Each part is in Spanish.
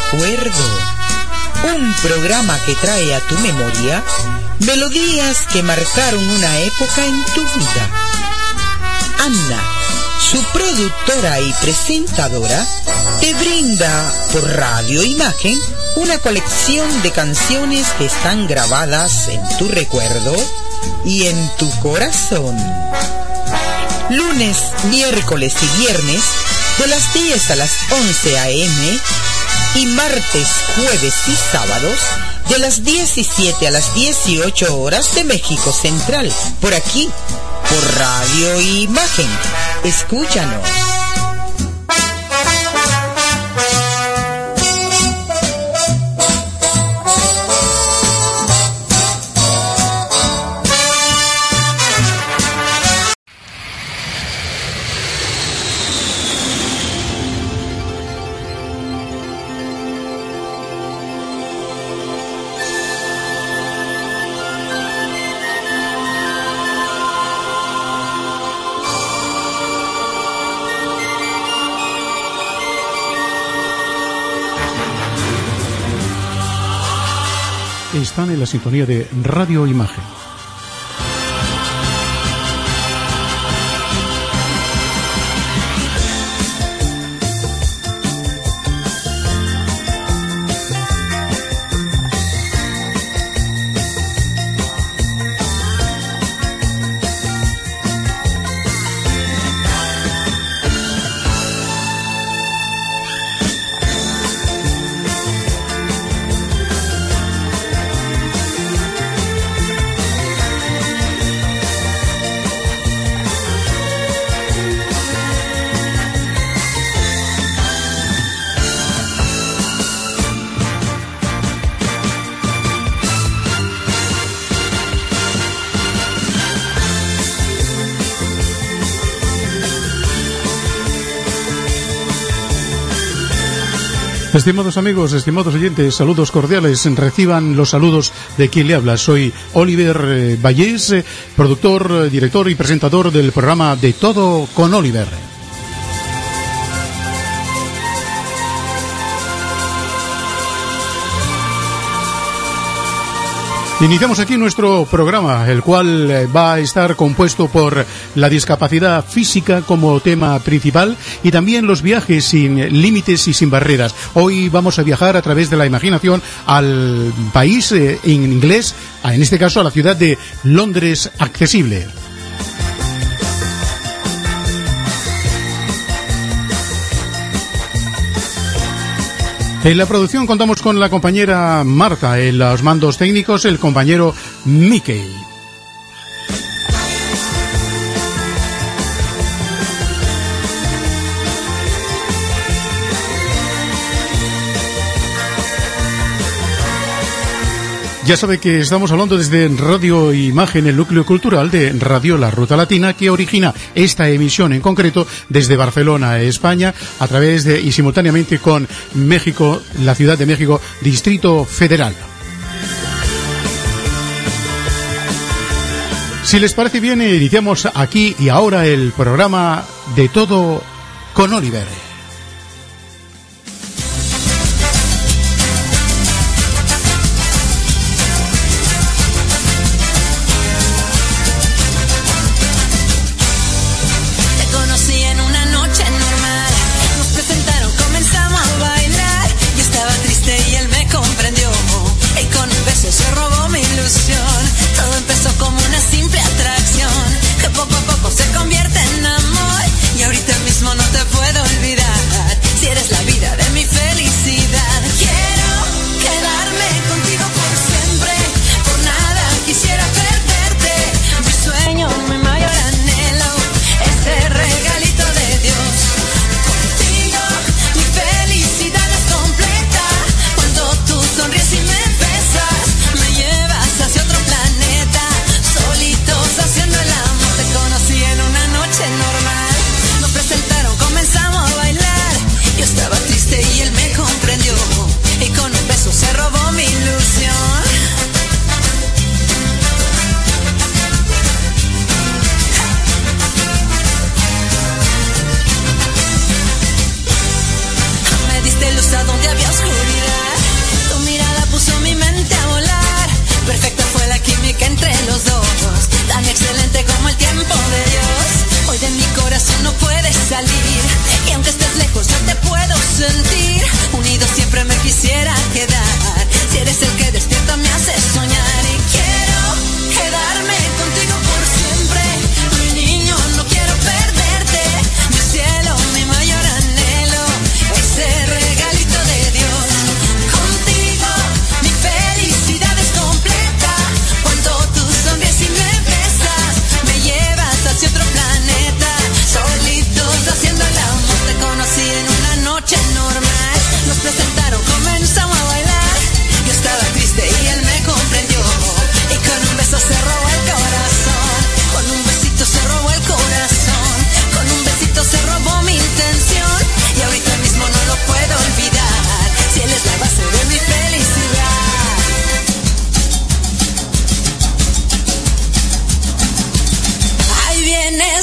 Recuerdo, un programa que trae a tu memoria melodías que marcaron una época en tu vida. Ana, su productora y presentadora, te brinda por Radio Imagen una colección de canciones que están grabadas en tu recuerdo y en tu corazón. Lunes, miércoles y viernes de las 10 a las 11 a.m. y martes, jueves y sábados de las 17 a las 18 horas de México Central, por aquí, por Radio Imagen. Escúchanos. Están en la sintonía de Radio Imagen. Estimados amigos, estimados oyentes, saludos cordiales. Reciban los saludos de quien le habla. Soy Oliver Vallés, productor, director y presentador del programa De Todo con Oliver. Iniciamos aquí nuestro programa, el cual va a estar compuesto por la discapacidad física como tema principal y también los viajes sin límites y sin barreras. Hoy vamos a viajar a través de la imaginación al país en inglés, en este caso a la ciudad de Londres accesible. En la producción contamos con la compañera Marta, en los mandos técnicos el compañero Mickey. Ya sabe que estamos hablando desde Radio Imagen, el núcleo cultural de Radio La Ruta Latina, que origina esta emisión en concreto desde Barcelona, España, a través de y simultáneamente con México, la Ciudad de México, Distrito Federal. Si les parece bien, iniciamos aquí y ahora el programa De Todo con Oliver. Poco a poco se convierte en amor y ahorita mismo no te puedo olvidar.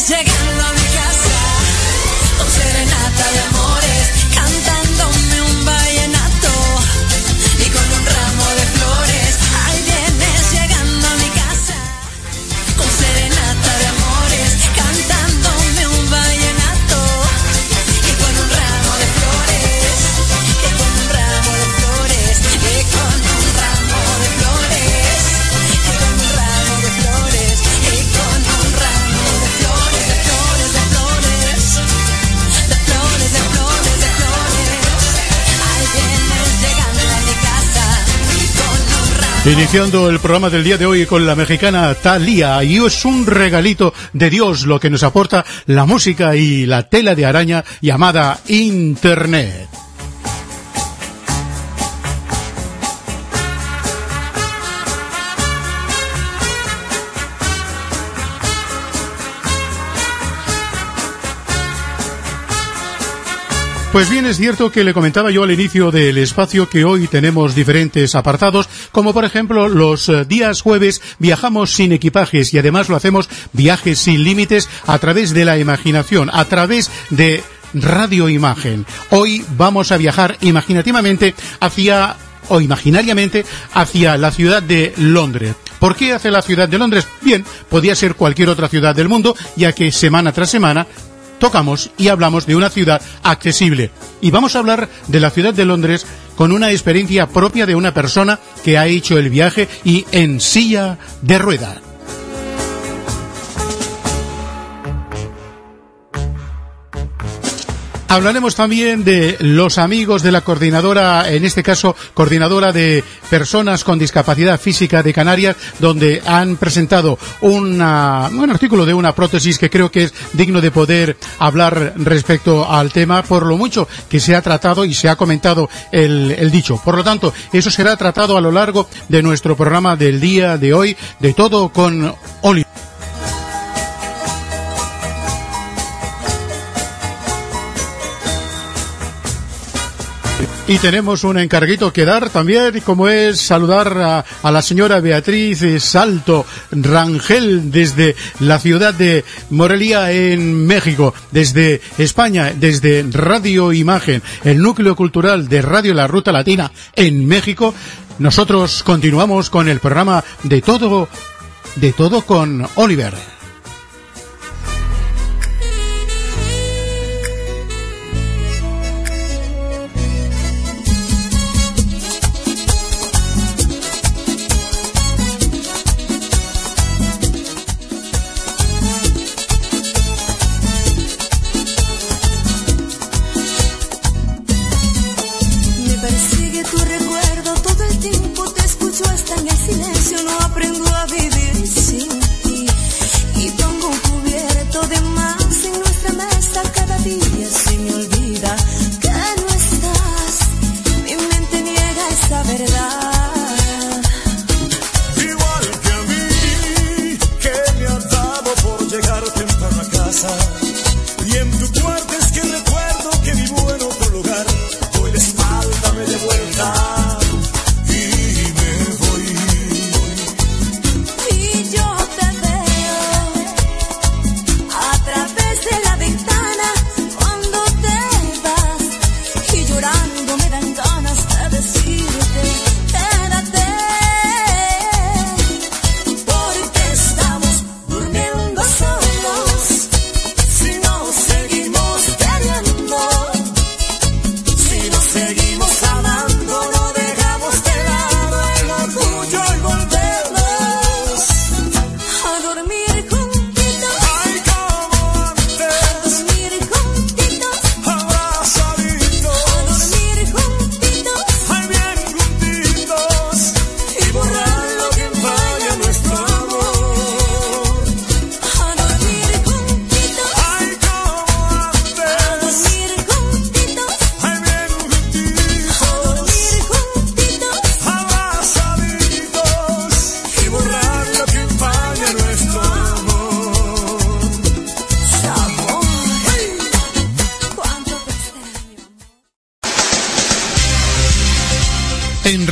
llegando a mi casa, con serenata de amores, cantándome un vallenato y con un ramo de flores. Ahí vienes llegando a mi casa, con serenata de amores, cantándome un vallenato y con un ramo de flores, y con un ramo de flores, y con un ramo de flores, y con un ramo de flores, y con un ramo de flores, de flores, de flores, de flores, de flores, de flores. Ahí vienes llegando a mi casa con un ramo. Iniciando el programa del día de hoy con la mexicana Thalía, y es un regalito de Dios lo que nos aporta la música y la tela de araña llamada Internet. Pues bien, es cierto que le comentaba yo al inicio del espacio que hoy tenemos diferentes apartados, como por ejemplo los días jueves viajamos sin equipajes y además lo hacemos viajes sin límites a través de la imaginación, a través de Radio Imagen. Hoy vamos a viajar imaginativamente imaginariamente hacia la ciudad de Londres. ¿Por qué hacia la ciudad de Londres? Bien, podía ser cualquier otra ciudad del mundo, ya que semana tras semana tocamos y hablamos de una ciudad accesible. Y vamos a hablar de la ciudad de Londres con una experiencia propia de una persona que ha hecho el viaje y en silla de ruedas. Hablaremos también de los amigos de la coordinadora, en este caso, coordinadora de personas con discapacidad física de Canarias, donde han presentado un artículo de una prótesis que creo que es digno de poder hablar respecto al tema, por lo mucho que se ha tratado y se ha comentado el dicho. Por lo tanto, eso será tratado a lo largo de nuestro programa del día de hoy, de todo con Oliver. Y tenemos un encarguito que dar también, como es saludar a la señora Beatriz Salto Rangel desde la ciudad de Morelia en México, desde España, desde Radio Imagen, el núcleo cultural de Radio La Ruta Latina en México. Nosotros continuamos con el programa de todo con Oliver. Hasta en el silencio no aprendo a vivir sin ti.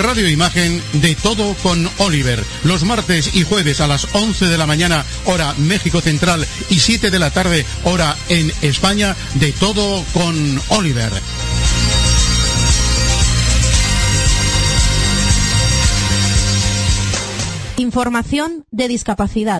Radio Imagen de Todo con Oliver. Los martes y jueves a las 11 de la mañana, hora México Central, y 7 de la tarde, hora en España, de Todo con Oliver. Información de discapacidad.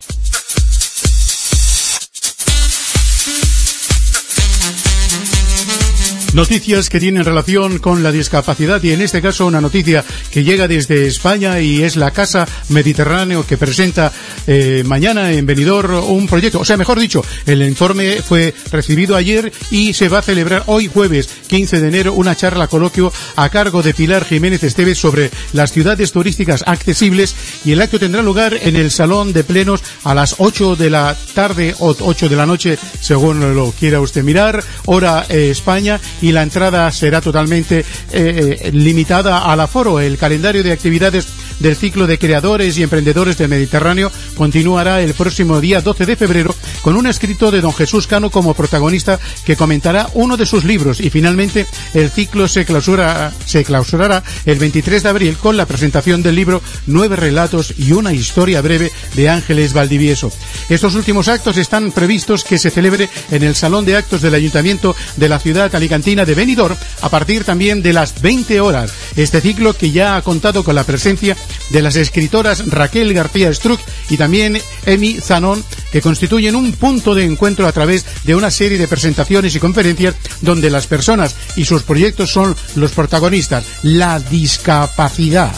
Noticias que tienen relación con la discapacidad, y en este caso una noticia que llega desde España, y es la Casa Mediterráneo, que presenta mañana en Benidorm un proyecto, o sea, mejor dicho, el informe fue recibido ayer y se va a celebrar hoy jueves 15 de enero una charla coloquio a cargo de Pilar Jiménez Esteves sobre las ciudades turísticas accesibles, y el acto tendrá lugar en el Salón de Plenos a las 8 de la tarde o 8 de la noche, según lo quiera usted mirar, hora España, y la entrada será totalmente limitada al aforo. El calendario de actividades del ciclo de creadores y emprendedores del Mediterráneo continuará el próximo día 12 de febrero con un escrito de don Jesús Cano como protagonista, que comentará uno de sus libros, y finalmente el ciclo se clausurará el 23 de abril con la presentación del libro 9 relatos y una historia breve de Ángeles Valdivieso. Estos últimos actos están previstos que se celebre en el Salón de Actos del Ayuntamiento de la ciudad alicantina de Benidorm a partir también de las 20 horas. Este ciclo, que ya ha contado con la presencia de las escritoras Raquel García Struck y también Emi Zanón, que constituyen un punto de encuentro a través de una serie de presentaciones y conferencias donde las personas y sus proyectos son los protagonistas. La discapacidad.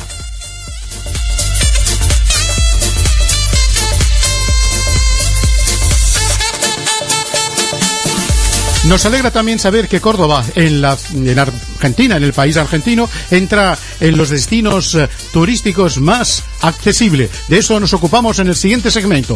Nos alegra también saber que Córdoba, en Argentina, en el país argentino, entra en los destinos turísticos más accesibles. De eso nos ocupamos en el siguiente segmento.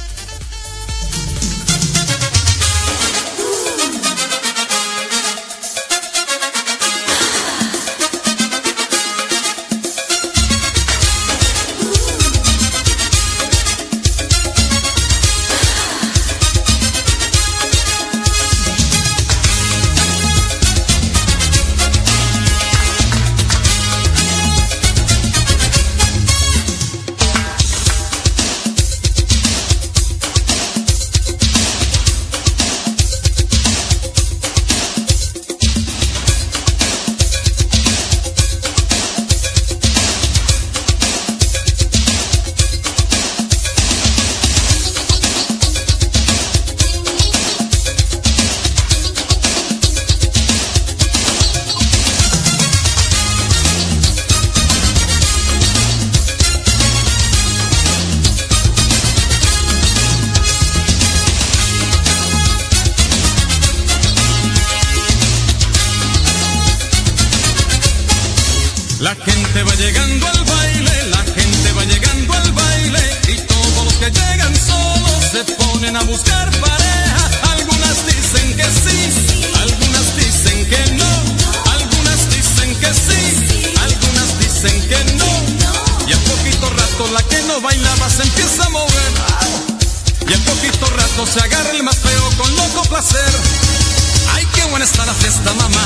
La gente va llegando al baile, la gente va llegando al baile, y todos los que llegan solos se ponen a buscar pareja. Algunas dicen que sí, algunas dicen que no, algunas dicen que sí, algunas dicen que no. Y al poquito rato la que no bailaba se empieza a mover, y al poquito rato se agarra el más feo con loco placer. Ay, qué buena está la fiesta, mamá.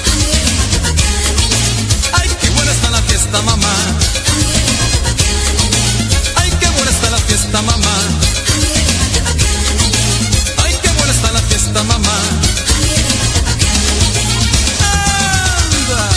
Ay, qué buena está la fiesta, mamá. Ay, qué buena está la fiesta, mamá. Ay, qué buena está la fiesta, mamá. Anda.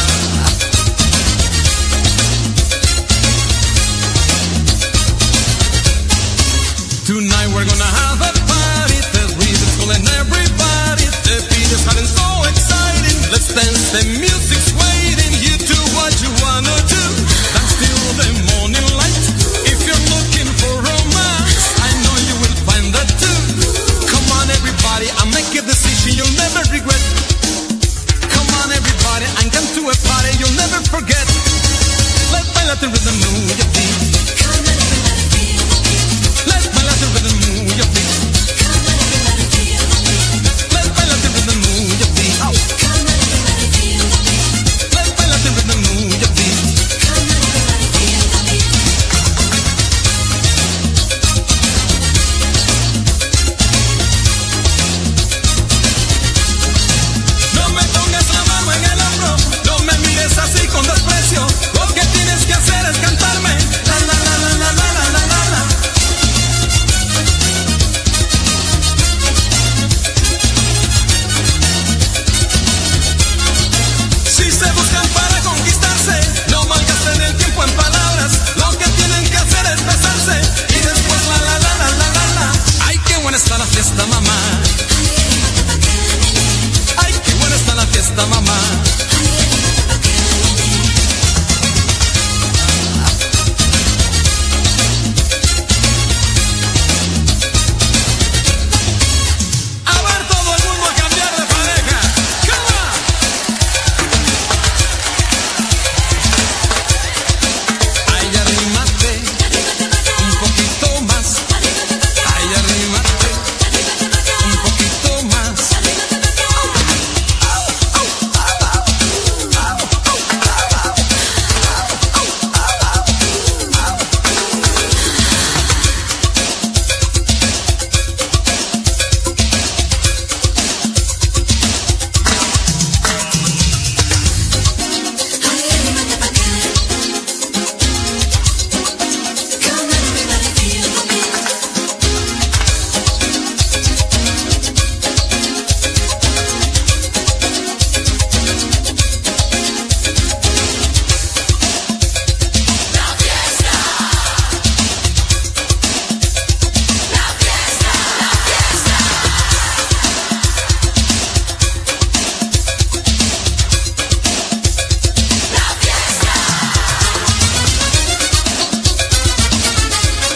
Tonight we're gonna have a party. The rhythm's calling everybody. The beat is having so exciting. Let's dance, the music's waiting. You do what you wanna do. Dance till the morning light. If you're looking for romance, I know you will find that too. Come on everybody, I'll make a decision you'll never regret. Come on everybody, I'm going to a party you'll never forget. Let's baila the rhythm, move your feet. Let's baila the rhythm, move your feet. Let's baila the rhythm, move your feet.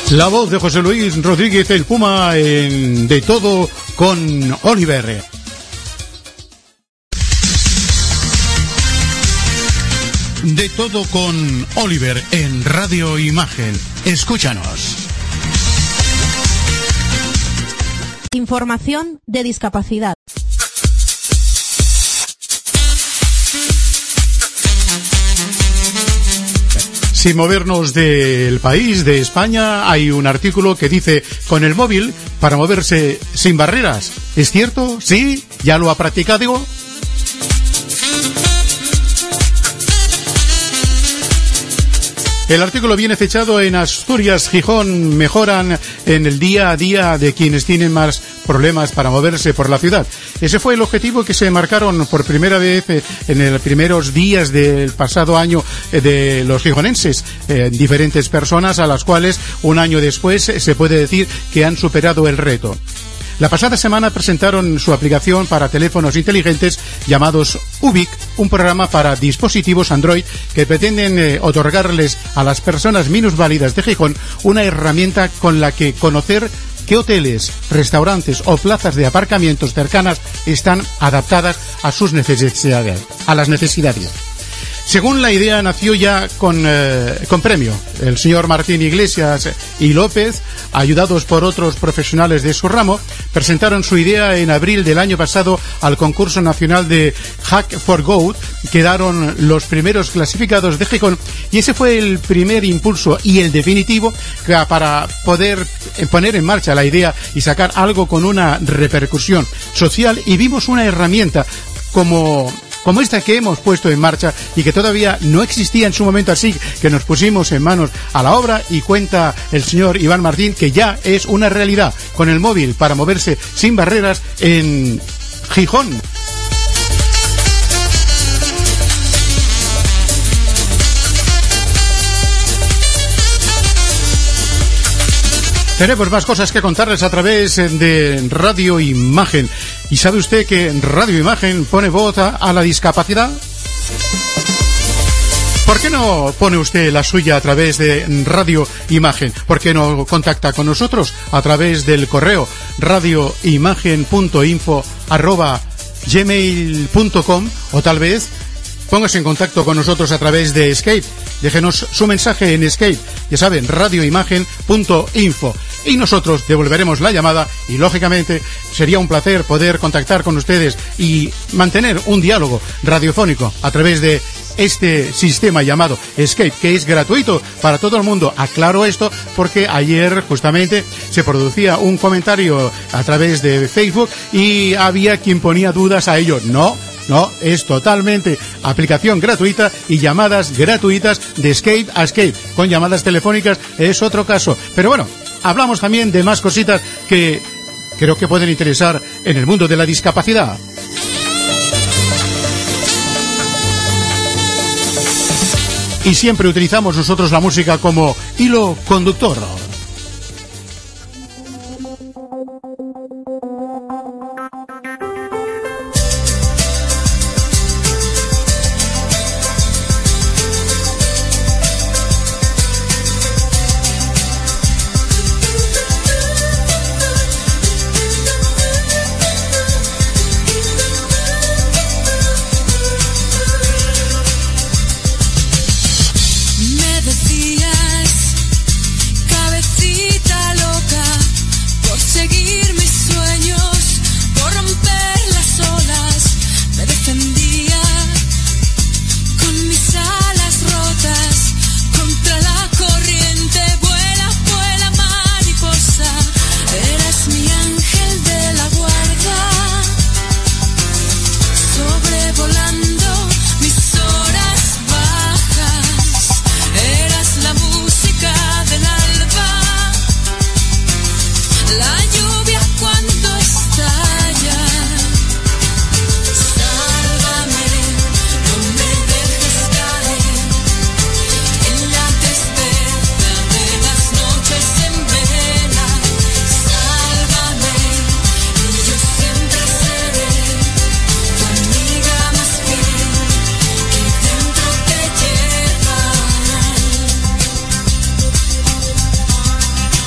La voz de José Luis Rodríguez el Puma en De Todo con Oliver. De Todo con Oliver en Radio Imagen. Escúchanos. Información de discapacidad. Sin movernos del país, de España, hay un artículo que dice: con el móvil para moverse sin barreras. ¿Es cierto? ¿Sí? ¿Ya lo ha practicado? El artículo viene fechado en Asturias, Gijón. Mejoran en el día a día de quienes tienen más problemas para moverse por la ciudad. Ese fue el objetivo que se marcaron por primera vez en los primeros días del pasado año de los gijonenses. Diferentes personas a las cuales un año después se puede decir que han superado el reto. La pasada semana presentaron su aplicación para teléfonos inteligentes llamados Ubic, un programa para dispositivos Android que pretenden otorgarles a las personas minusválidas de Gijón una herramienta con la que conocer qué hoteles, restaurantes o plazas de aparcamientos cercanas están adaptadas a sus necesidades, a las necesidades. Según la idea, nació ya con premio. El señor Martín Iglesias y López, ayudados por otros profesionales de su ramo, presentaron su idea en abril del año pasado al concurso nacional de Hack for Go. Quedaron los primeros clasificados de Gijón y ese fue el primer impulso y el definitivo para poder poner en marcha la idea y sacar algo con una repercusión social, y vimos una herramienta como esta que hemos puesto en marcha y que todavía no existía en su momento, así que nos pusimos en manos a la obra, y cuenta el señor Iván Martín que ya es una realidad con el móvil para moverse sin barreras en Gijón. Tenemos más cosas que contarles a través de Radio Imagen. ¿Y sabe usted que Radio Imagen pone voz a la discapacidad? ¿Por qué no pone usted la suya a través de Radio Imagen? ¿Por qué no contacta con nosotros a través del correo radioimagen.info@gmail.com, o tal vez póngase en contacto con nosotros a través de Skype? Déjenos su mensaje en Skype, ya saben, radioimagen.info, y nosotros devolveremos la llamada, y lógicamente sería un placer poder contactar con ustedes y mantener un diálogo radiofónico a través de este sistema llamado Skype, que es gratuito para todo el mundo. Aclaro esto porque ayer justamente se producía un comentario a través de Facebook y había quien ponía dudas a ello. No, es totalmente aplicación gratuita y llamadas gratuitas de Skype a Skype. Con llamadas telefónicas es otro caso. Pero bueno, hablamos también de más cositas que creo que pueden interesar en el mundo de la discapacidad. Y siempre utilizamos nosotros la música como hilo conductor. Me decías, cabecita loca, por seguir mis sueños, por romper las olas. Me defendía con mis alas rotas contra la corriente. Vuela, vuela, mariposa, eras mi ángel de la guarda, sobrevolando mis horas bajas. Eras la música del alba, la lluvia cuando estalla. Sálvame, no me dejes caer en la tristeza de las noches en vela. Sálvame, y yo siempre seré tu amiga más fiel que dentro te lleva.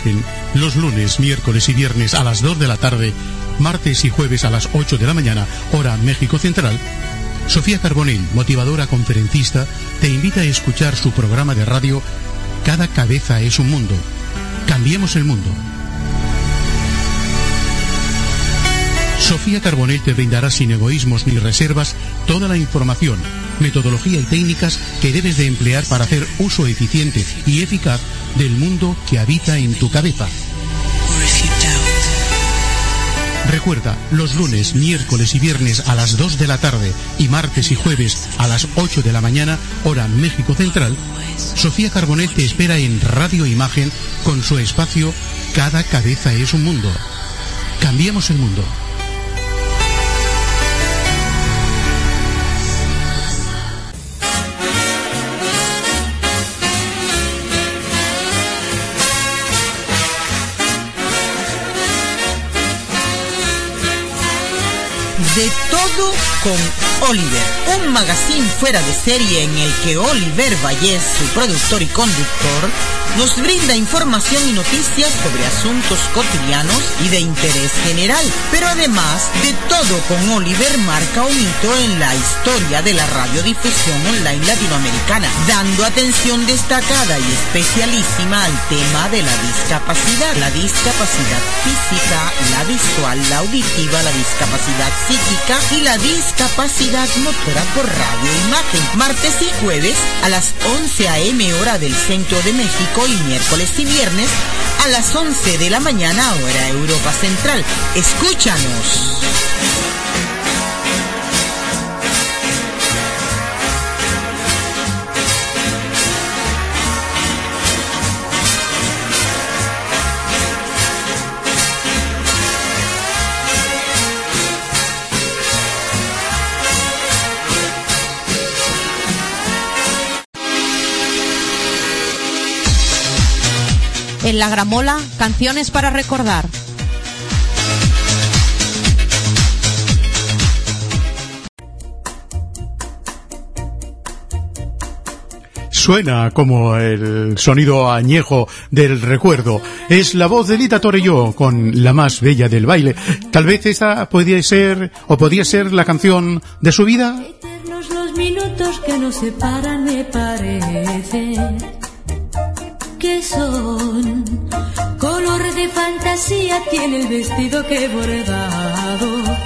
Imagen, los lunes, miércoles y viernes a las 2 de la tarde, martes y jueves a las 8 de la mañana, hora México Central, Sofía Carbonell, motivadora conferencista, te invita a escuchar su programa de radio Cada cabeza es un mundo. Cambiemos el mundo. Sofía Carbonell te brindará sin egoísmos ni reservas toda la información, metodología y técnicas que debes de emplear para hacer uso eficiente y eficaz del mundo que habita en tu cabeza. Recuerda, los lunes, miércoles y viernes a las 2 de la tarde y martes y jueves a las 8 de la mañana, hora México Central, Sofía Carbonell te espera en Radio Imagen con su espacio Cada cabeza es un mundo. Cambiemos el mundo. De todo con Oliver, un magazine fuera de serie en el que Oliver Vallés, su productor y conductor, nos brinda información y noticias sobre asuntos cotidianos y de interés general. Pero además, De todo con Oliver marca un hito en la historia de la radiodifusión online latinoamericana, dando atención destacada y especialísima al tema de la discapacidad física, la visual, la auditiva, la discapacidad psíquica y la discapacidad motora por Radio Imagen, martes y jueves a las 11 a.m. hora del Centro de México y miércoles y viernes a las 11 de la mañana hora Europa Central. Escúchanos. En La Gramola, canciones para recordar. Suena como el sonido añejo del recuerdo. Es la voz de Lita Torelló con La más bella del baile. Tal vez esta podía ser la canción de su vida. Eternos los minutos que nos separan, me parece que son color de fantasía, tiene el vestido que he bordado,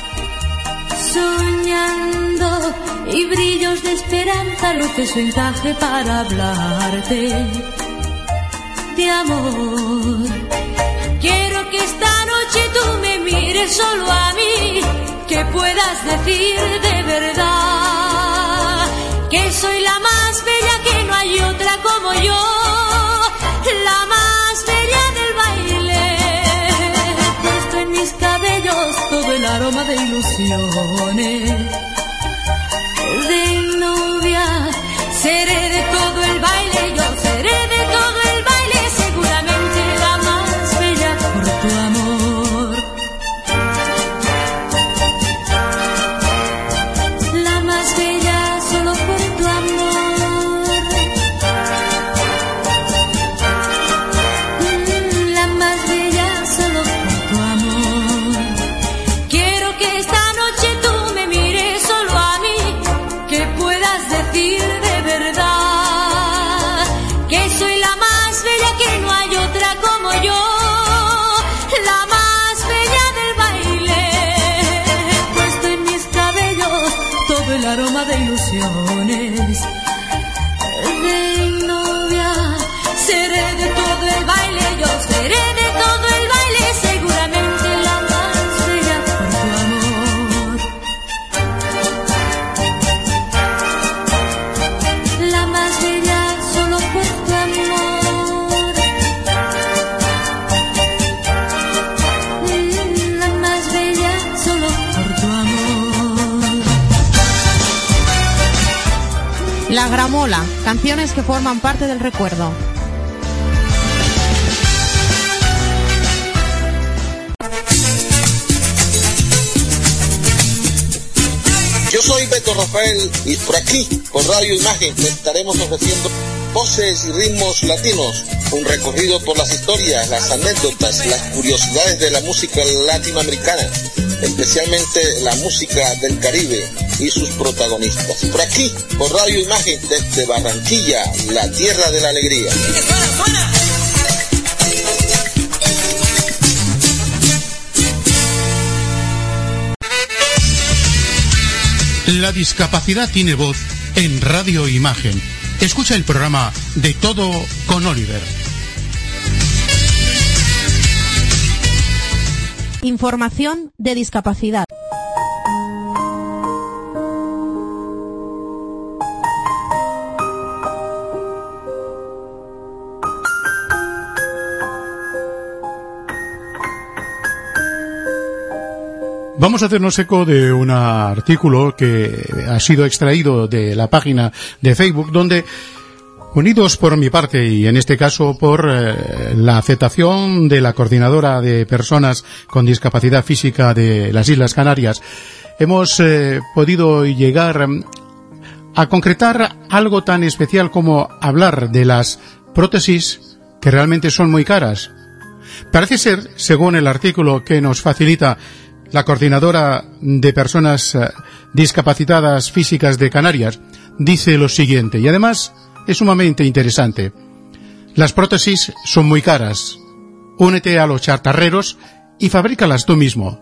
soñando y brillos de esperanza, luce su encaje para hablarte de amor. Quiero que esta noche tú me mires solo a mí, que puedas decir de verdad que soy la más bella, que no hay otra como yo, la más bella del baile. Puesto en mis cabellos todo el aroma de ilusiones, de novia seré de todo el baile, yo seré de todo el baile, seguramente la más bella por tu amor. La más bella solo por tu amor. La más bella solo por tu amor. Quiero que esta noche tú me mires solo a mí, que puedas decir de verdad que soy la más bella, que no hay otra como yo, la más bella del baile. Puesto en mis cabellos todo el aroma de ilusiones, de novia seré de todo el baile, yo seré de todo el baile, seguramente la más bella por tu amor. La más bella solo por tu amor. La más bella solo por tu amor. La Gramola, canciones que forman parte del recuerdo. Yo soy Beto Rafael y por aquí, por Radio Imagen, le estaremos ofreciendo voces y ritmos latinos, un recorrido por las historias, las anécdotas, las curiosidades de la música latinoamericana, especialmente la música del Caribe y sus protagonistas. Por aquí, por Radio Imagen, desde Barranquilla, la tierra de la alegría. La discapacidad tiene voz en Radio Imagen. Escucha el programa De Todo con Oliver. Información de discapacidad. Vamos a hacernos eco de un artículo que ha sido extraído de la página de Facebook, donde, unidos por mi parte y en este caso por la aceptación de la Coordinadora de Personas con Discapacidad Física de las Islas Canarias, hemos podido llegar a concretar algo tan especial como hablar de las prótesis que realmente son muy caras. Parece ser, según el artículo que nos facilita la Coordinadora de Personas Discapacitadas Físicas de Canarias, dice lo siguiente, y además es sumamente interesante. Las prótesis son muy caras. Únete a los chatarreros y fabrícalas tú mismo.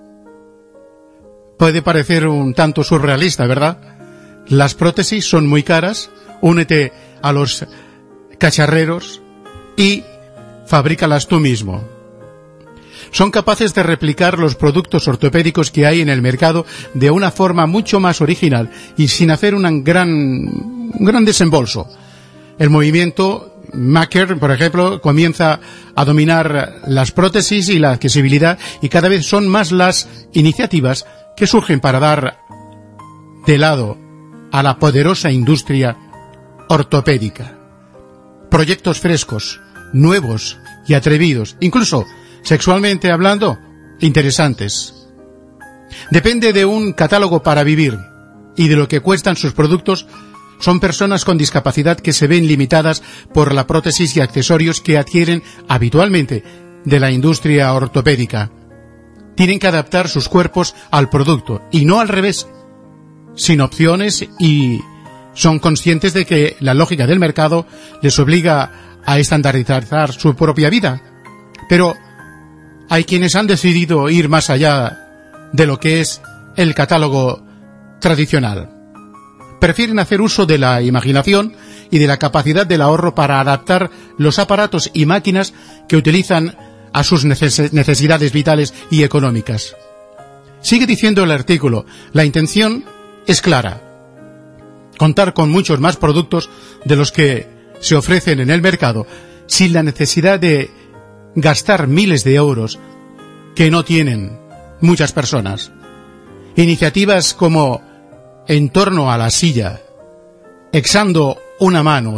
Puede parecer un tanto surrealista, ¿verdad? Las prótesis son muy caras. Únete a los cacharreros y fabrícalas tú mismo. Son capaces de replicar los productos ortopédicos que hay en el mercado de una forma mucho más original y sin hacer un gran desembolso. El movimiento Maker, por ejemplo, comienza a dominar las prótesis y la accesibilidad, y cada vez son más las iniciativas que surgen para dar de lado a la poderosa industria ortopédica. Proyectos frescos, nuevos y atrevidos, incluso sexualmente hablando, interesantes. Depende de un catálogo para vivir y de lo que cuestan sus productos. Son personas con discapacidad que se ven limitadas por la prótesis y accesorios que adquieren habitualmente de la industria ortopédica. Tienen que adaptar sus cuerpos al producto y no al revés, sin opciones, y son conscientes de que la lógica del mercado les obliga a estandarizar su propia vida. Pero hay quienes han decidido ir más allá de lo que es el catálogo tradicional. Prefieren hacer uso de la imaginación y de la capacidad del ahorro para adaptar los aparatos y máquinas que utilizan a sus necesidades vitales y económicas. Sigue diciendo el artículo, la intención es clara: contar con muchos más productos de los que se ofrecen en el mercado, sin la necesidad de gastar miles de euros que no tienen muchas personas. Iniciativas como En torno a la silla, echando una mano,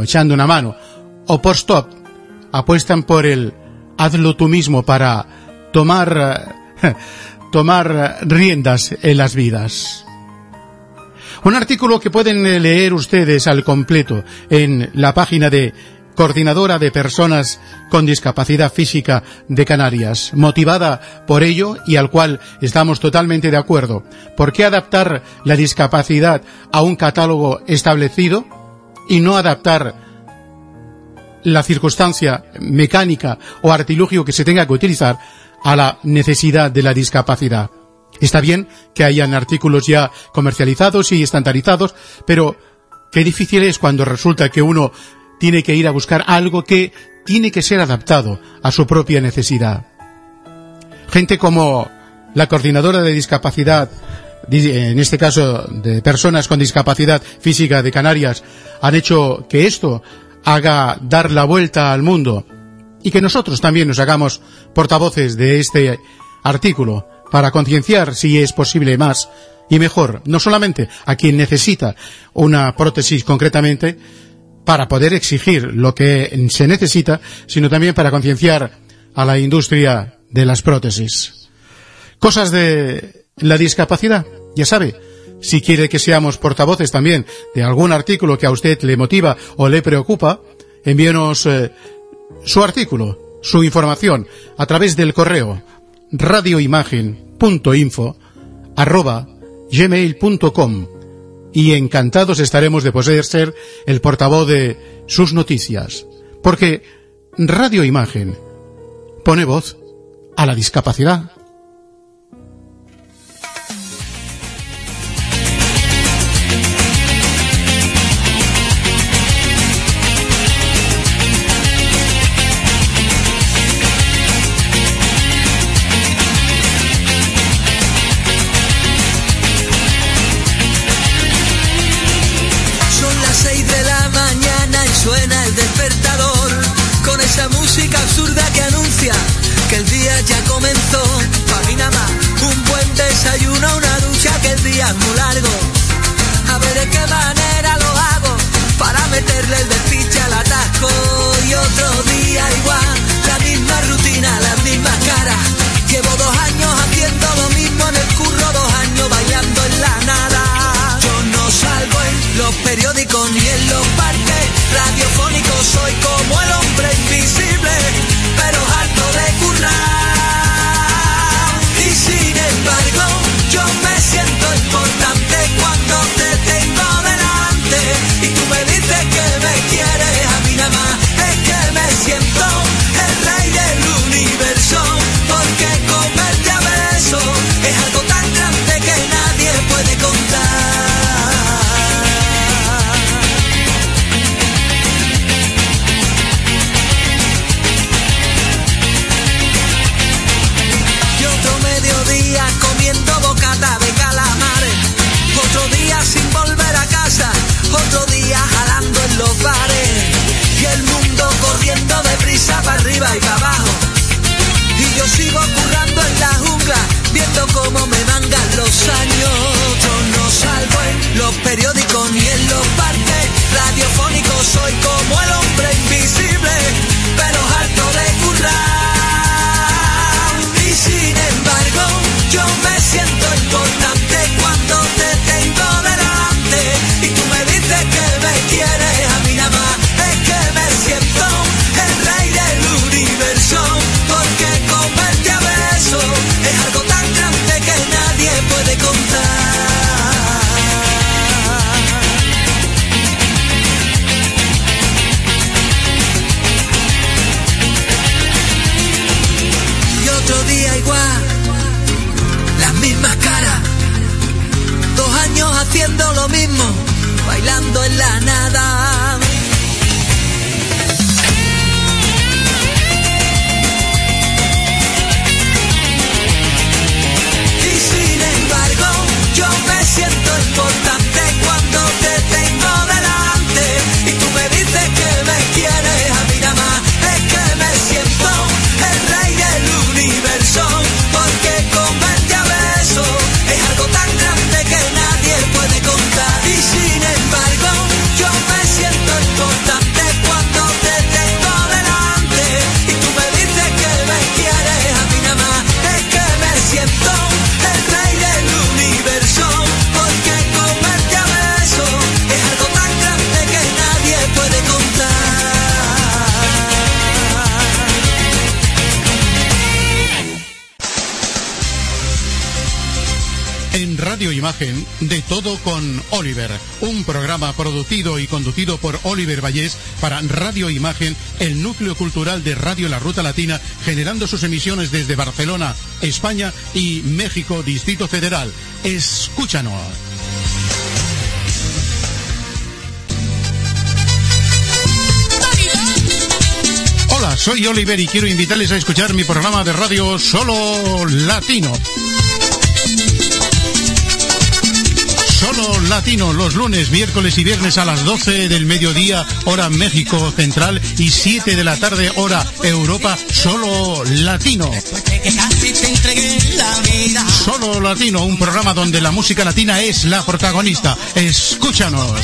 o Post-op apuestan por el hazlo tú mismo para tomar riendas en las vidas. Un artículo que pueden leer ustedes al completo en la página de Coordinadora de Personas con Discapacidad Física de Canarias, motivada por ello y al cual estamos totalmente de acuerdo. ¿Por qué adaptar la discapacidad a un catálogo establecido y no adaptar la circunstancia mecánica o artilugio que se tenga que utilizar a la necesidad de la discapacidad? Está bien que hayan artículos ya comercializados y estandarizados, pero qué difícil es cuando resulta que uno tiene que ir a buscar algo que tiene que ser adaptado a su propia necesidad. Gente como la Coordinadora de Discapacidad, en este caso de Personas con Discapacidad Física de Canarias, han hecho que esto haga dar la vuelta al mundo, y que nosotros también nos hagamos portavoces de este artículo para concienciar, si es posible, más y mejor, no solamente a quien necesita una prótesis concretamente, para poder exigir lo que se necesita, sino también para concienciar a la industria de las prótesis. Cosas de la discapacidad, ya sabe, si quiere que seamos portavoces también de algún artículo que a usted le motiva o le preocupa, envíenos su artículo, su información, a través del correo radioimagen.info@gmail.com, y encantados estaremos de poder ser el portavoz de sus noticias, porque Radio Imagen pone voz a la discapacidad. Suena el despertador con esa música absurda que anuncia que el día ya comenzó. Pa' mí nada más un buen desayuno, una ducha, que el día es muy largo. A ver de qué manera lo hago para meterle el despiche al atasco. Y otro día igual, la misma rutina, las mismas caras. Llevo 2 años haciendo lo mismo en el curro, 2 años bailando en la nada. Yo no salgo en los periódicos ni en los parques radiofónicos, soy como el hombre invisible, pero harto de currar. Y sin embargo, yo me siento importante cuando te tengo delante. Y tú me dices que me quieres, a mí nada más es que me siento el rey del universo, porque comerte a beso es algo tan grande que nadie puede contar. Comiendo bocata de calamares, otro día sin volver a casa, otro día jalando en los bares, y el mundo corriendo deprisa para arriba y para abajo, y yo sigo currando en la jungla, viendo cómo me mangan los años. Yo no salgo en los periódicos ni en los parques radiofónicos, soy como el hombre invisible, pero harto de currar. Y sin embargo, yo me siento importante cuando te tengo delante. Y tú me dices que me quieres, a mí nada más es que me siento el rey del universo, porque comerte a beso es algo tan grande que nadie puede contar. Y otro día igual, las mismas caras, 2 años haciendo lo mismo, bailando en la nada. Y sin embargo, yo me siento importante cuando te tengo delante. Y tú me dices que me quieres, a mí nada más es que me siento el rey del universo, porque comerte a beso es algo tan grande que nadie puede contar. Y sin embargo, yo me siento importante cuando te tengo delante. Y tú me dices que me quieres, a mí nada más es que me siento el rey del universo, porque comerte a beso es algo tan grande que nadie puede contar. En Radio Imagen, de todo con Oliver, un programa producido y conducido por Oliver Vallés para Radio Imagen, el núcleo cultural de Radio La Ruta Latina, generando sus emisiones desde Barcelona, España y México, Distrito Federal. Escúchanos. Hola, soy Oliver y quiero invitarles a escuchar mi programa de radio Solo Latino. Solo Latino, los lunes, miércoles y viernes a las 12 del mediodía, hora México Central, y 7 de la tarde, hora Europa. Solo Latino. Solo Latino, un programa donde la música latina es la protagonista. Escúchanos.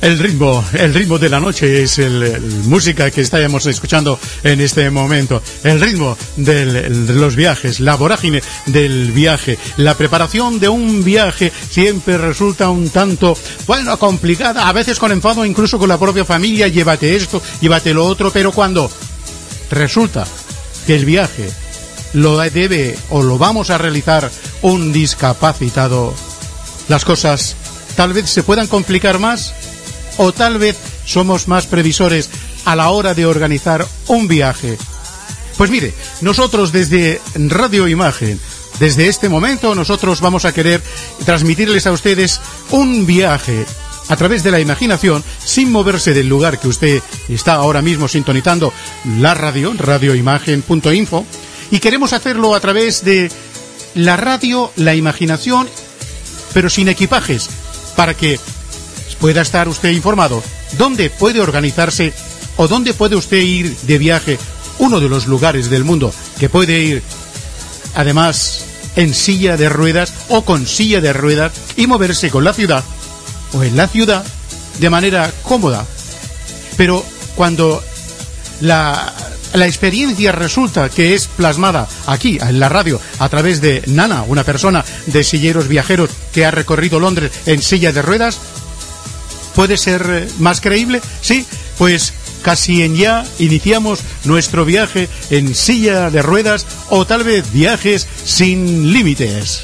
El ritmo de la noche es el música que estábamos escuchando en este momento. El ritmo de los viajes, la vorágine del viaje, la preparación de un viaje siempre resulta un tanto, bueno, complicada, a veces con enfado incluso con la propia familia, llévate esto, llévate lo otro, pero cuando resulta que el viaje lo debe o lo vamos a realizar un discapacitado, las cosas tal vez se puedan complicar más. O tal vez somos más previsores a la hora de organizar un viaje. Pues mire, nosotros desde Radio Imagen, desde este momento, nosotros vamos a querer transmitirles a ustedes un viaje a través de la imaginación, sin moverse del lugar que usted está ahora mismo sintonizando la radio, radioimagen.info, y queremos hacerlo a través de la radio, la imaginación, pero sin equipajes, para que pueda estar usted informado dónde puede organizarse o dónde puede usted ir de viaje, uno de los lugares del mundo que puede ir además en silla de ruedas o con silla de ruedas y moverse con la ciudad o en la ciudad de manera cómoda. Pero cuando la experiencia resulta que es plasmada aquí en la radio a través de Nana, una persona de Silleros Viajeros que ha recorrido Londres en silla de ruedas, ¿puede ser más creíble? Sí, pues casi en ya iniciamos nuestro viaje en silla de ruedas o tal vez viajes sin límites.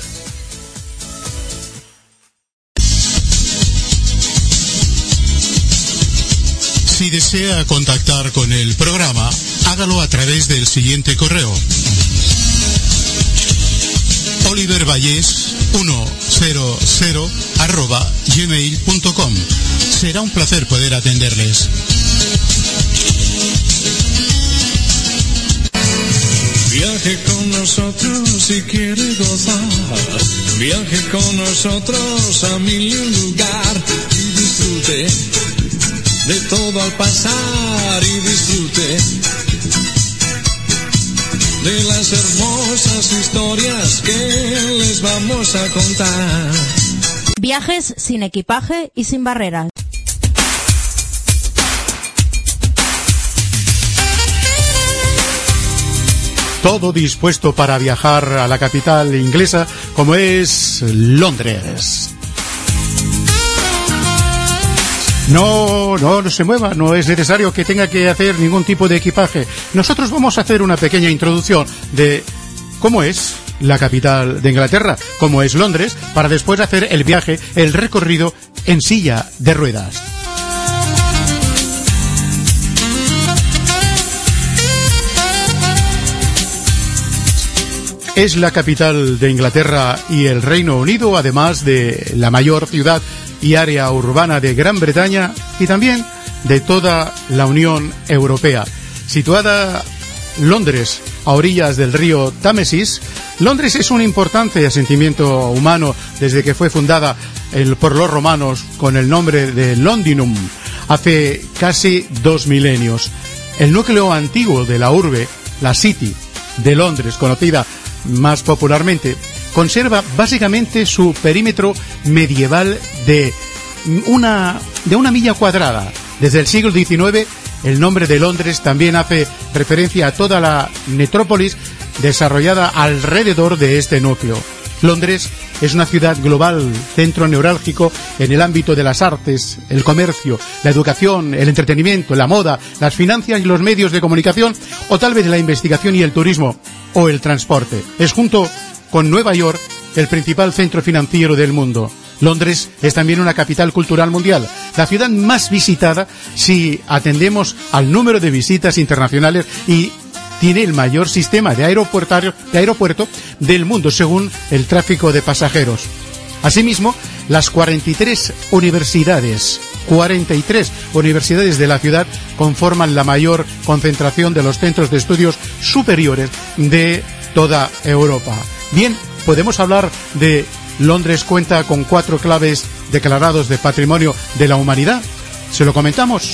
Si desea contactar con el programa, hágalo a través del siguiente correo: olivervalles100@gmail.com. Será un placer poder atenderles. Viaje con nosotros si quiere gozar. Viaje con nosotros a mil lugar y disfrute de todo al pasar y disfrute de las hermosas historias que les vamos a contar. Viajes sin equipaje y sin barreras. Todo dispuesto para viajar a la capital inglesa como es Londres. No se mueva, no es necesario que tenga que hacer ningún tipo de equipaje. Nosotros vamos a hacer una pequeña introducción de cómo es la capital de Inglaterra, cómo es Londres, para después hacer el viaje, el recorrido en silla de ruedas. Es la capital de Inglaterra y el Reino Unido, además de la mayor ciudad y área urbana de Gran Bretaña y también de toda la Unión Europea. Situada Londres a orillas del río Támesis, Londres es un importante asentamiento humano desde que fue fundada por los romanos con el nombre de Londinum hace casi 2 milenios. El núcleo antiguo de la urbe, la City de Londres, conocida más popularmente, conserva básicamente su perímetro medieval de una milla cuadrada. Desde el siglo XIX, el nombre de Londres también hace referencia a toda la metrópolis desarrollada alrededor de este núcleo. Londres es una ciudad global, centro neurálgico en el ámbito de las artes, el comercio, la educación, el entretenimiento, la moda, las finanzas y los medios de comunicación, o tal vez la investigación y el turismo, o el transporte. Es, junto con Nueva York, el principal centro financiero del mundo. Londres es también una capital cultural mundial, la ciudad más visitada si atendemos al número de visitas internacionales y tiene el mayor sistema de aeropuerto del mundo según el tráfico de pasajeros. Asimismo, las 43 universidades de la ciudad conforman la mayor concentración de los centros de estudios superiores de toda Europa. Bien, podemos hablar de Londres cuenta con 4 claves declarados de Patrimonio de la Humanidad. ¿Se lo comentamos?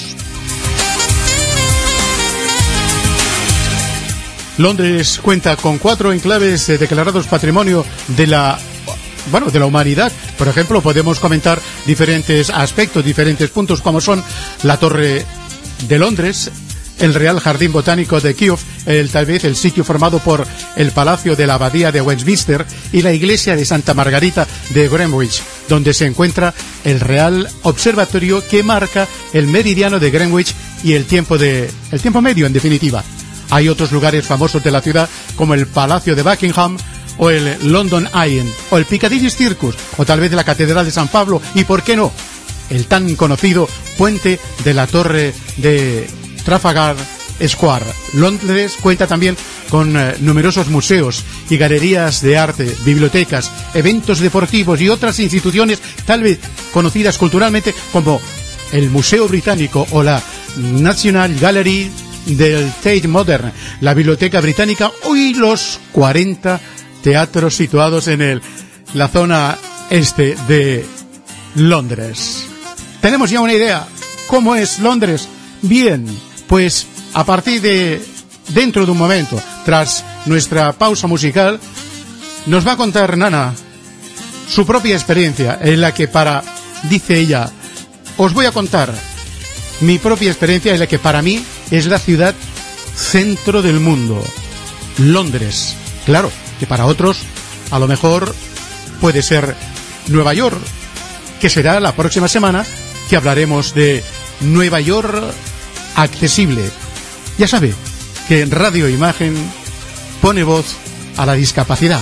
Londres cuenta con 4 enclaves declarados Patrimonio de la bueno, de la humanidad. Por ejemplo, podemos comentar diferentes aspectos, diferentes puntos, como son la Torre de Londres, el Real Jardín Botánico de Kew, tal vez el sitio formado por el Palacio de la Abadía de Westminster y la Iglesia de Santa Margarita de Greenwich, donde se encuentra el Real Observatorio que marca el meridiano de Greenwich y el tiempo medio, en definitiva. Hay otros lugares famosos de la ciudad, como el Palacio de Buckingham, o el London Eye, o el Piccadilly Circus, o tal vez la Catedral de San Pablo, y por qué no, el tan conocido puente de la Torre de Trafalgar Square. Londres cuenta también con numerosos museos y galerías de arte, bibliotecas, eventos deportivos y otras instituciones tal vez conocidas culturalmente como el Museo Británico o la National Gallery del Tate Modern, la Biblioteca Británica y los 40 teatros situados en la zona este de Londres. Tenemos ya una idea. ¿Cómo es Londres? Bien, pues a partir de dentro de un momento, tras nuestra pausa musical, nos va a contar Nana su propia experiencia en la que dice ella, os voy a contar mi propia experiencia en la que para mí es la ciudad centro del mundo, Londres. Claro, que para otros a lo mejor puede ser Nueva York, que será la próxima semana que hablaremos de Nueva York accesible. Ya sabe que en Radio Imagen pone voz a la discapacidad.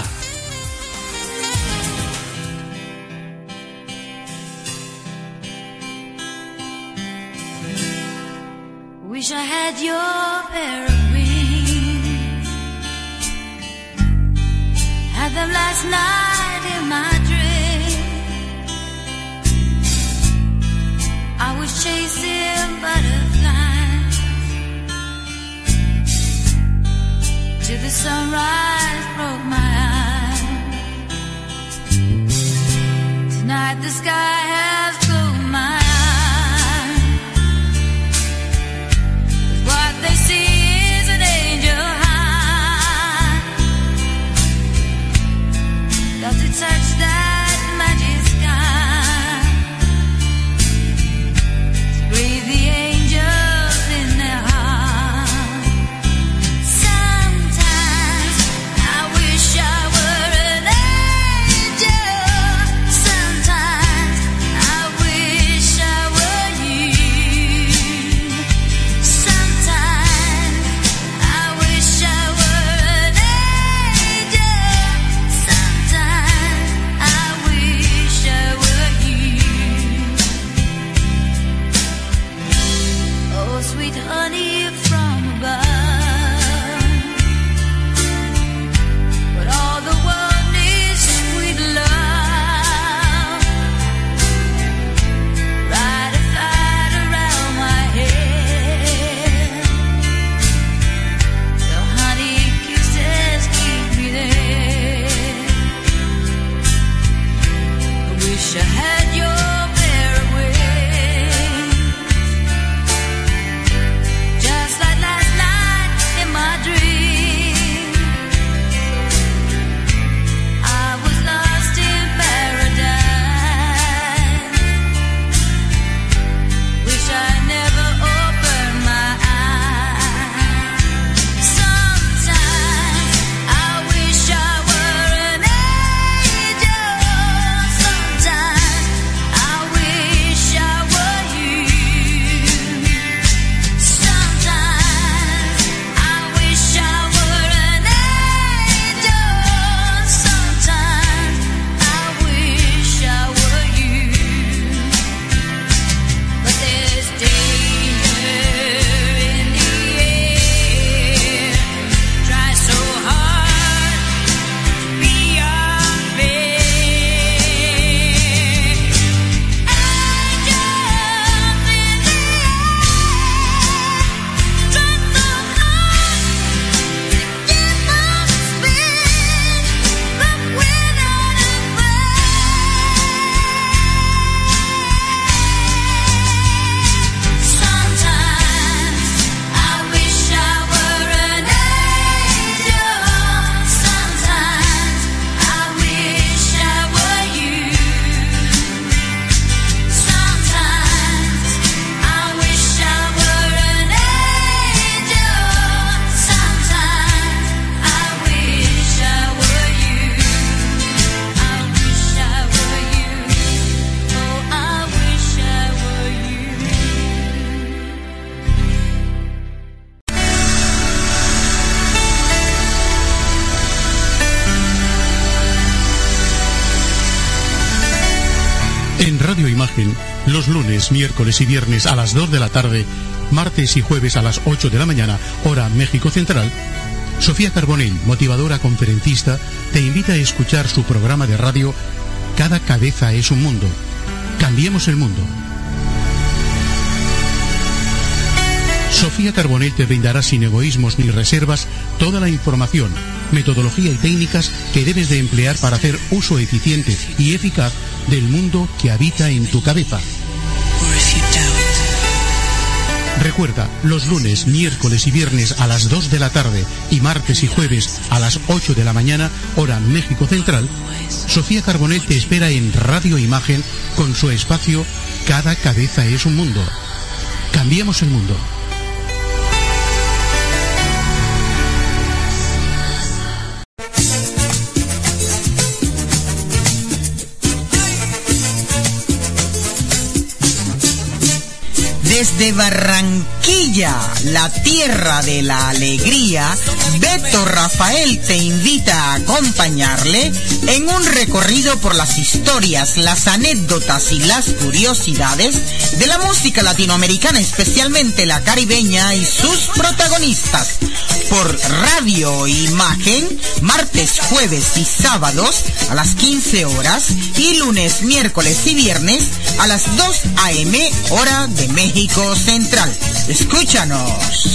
Wish I had your pair of wings. Had them last night in my dream. I was chasing butterflies till the sunrise broke my eyes. Tonight the sky has closed my eyes. What they see is an angel high. Does it touch that magic sky to breathe the angels in their heart? Sometimes I wish I were an angel. Sometimes Imagen, los lunes, miércoles y viernes a las 2 de la tarde, martes y jueves a las 8 de la mañana, hora México Central, Sofía Carbonell, motivadora conferencista, te invita a escuchar su programa de radio Cada cabeza es un mundo. Cambiemos el mundo. Sofía Carbonell te brindará sin egoísmos ni reservas toda la información, metodología y técnicas que debes de emplear para hacer uso eficiente y eficaz del mundo que habita en tu cabeza. Recuerda, los lunes, miércoles y viernes a las 2 de la tarde y martes y jueves a las 8 de la mañana, hora México Central, Sofía Carbonell te espera en Radio Imagen con su espacio Cada cabeza es un mundo. Cambiemos el mundo. Desde Barranquilla, la tierra de la alegría, Beto Rafael te invita a acompañarle en un recorrido por las historias, las anécdotas y las curiosidades de la música latinoamericana, especialmente la caribeña y sus protagonistas. Por Radio Imagen, martes, jueves y sábados a las 15 horas y lunes, miércoles y viernes a las 2 a.m. hora de México Central. Escúchanos.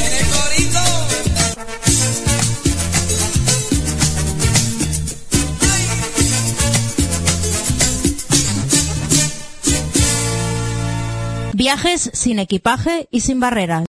Viajes sin equipaje y sin barreras.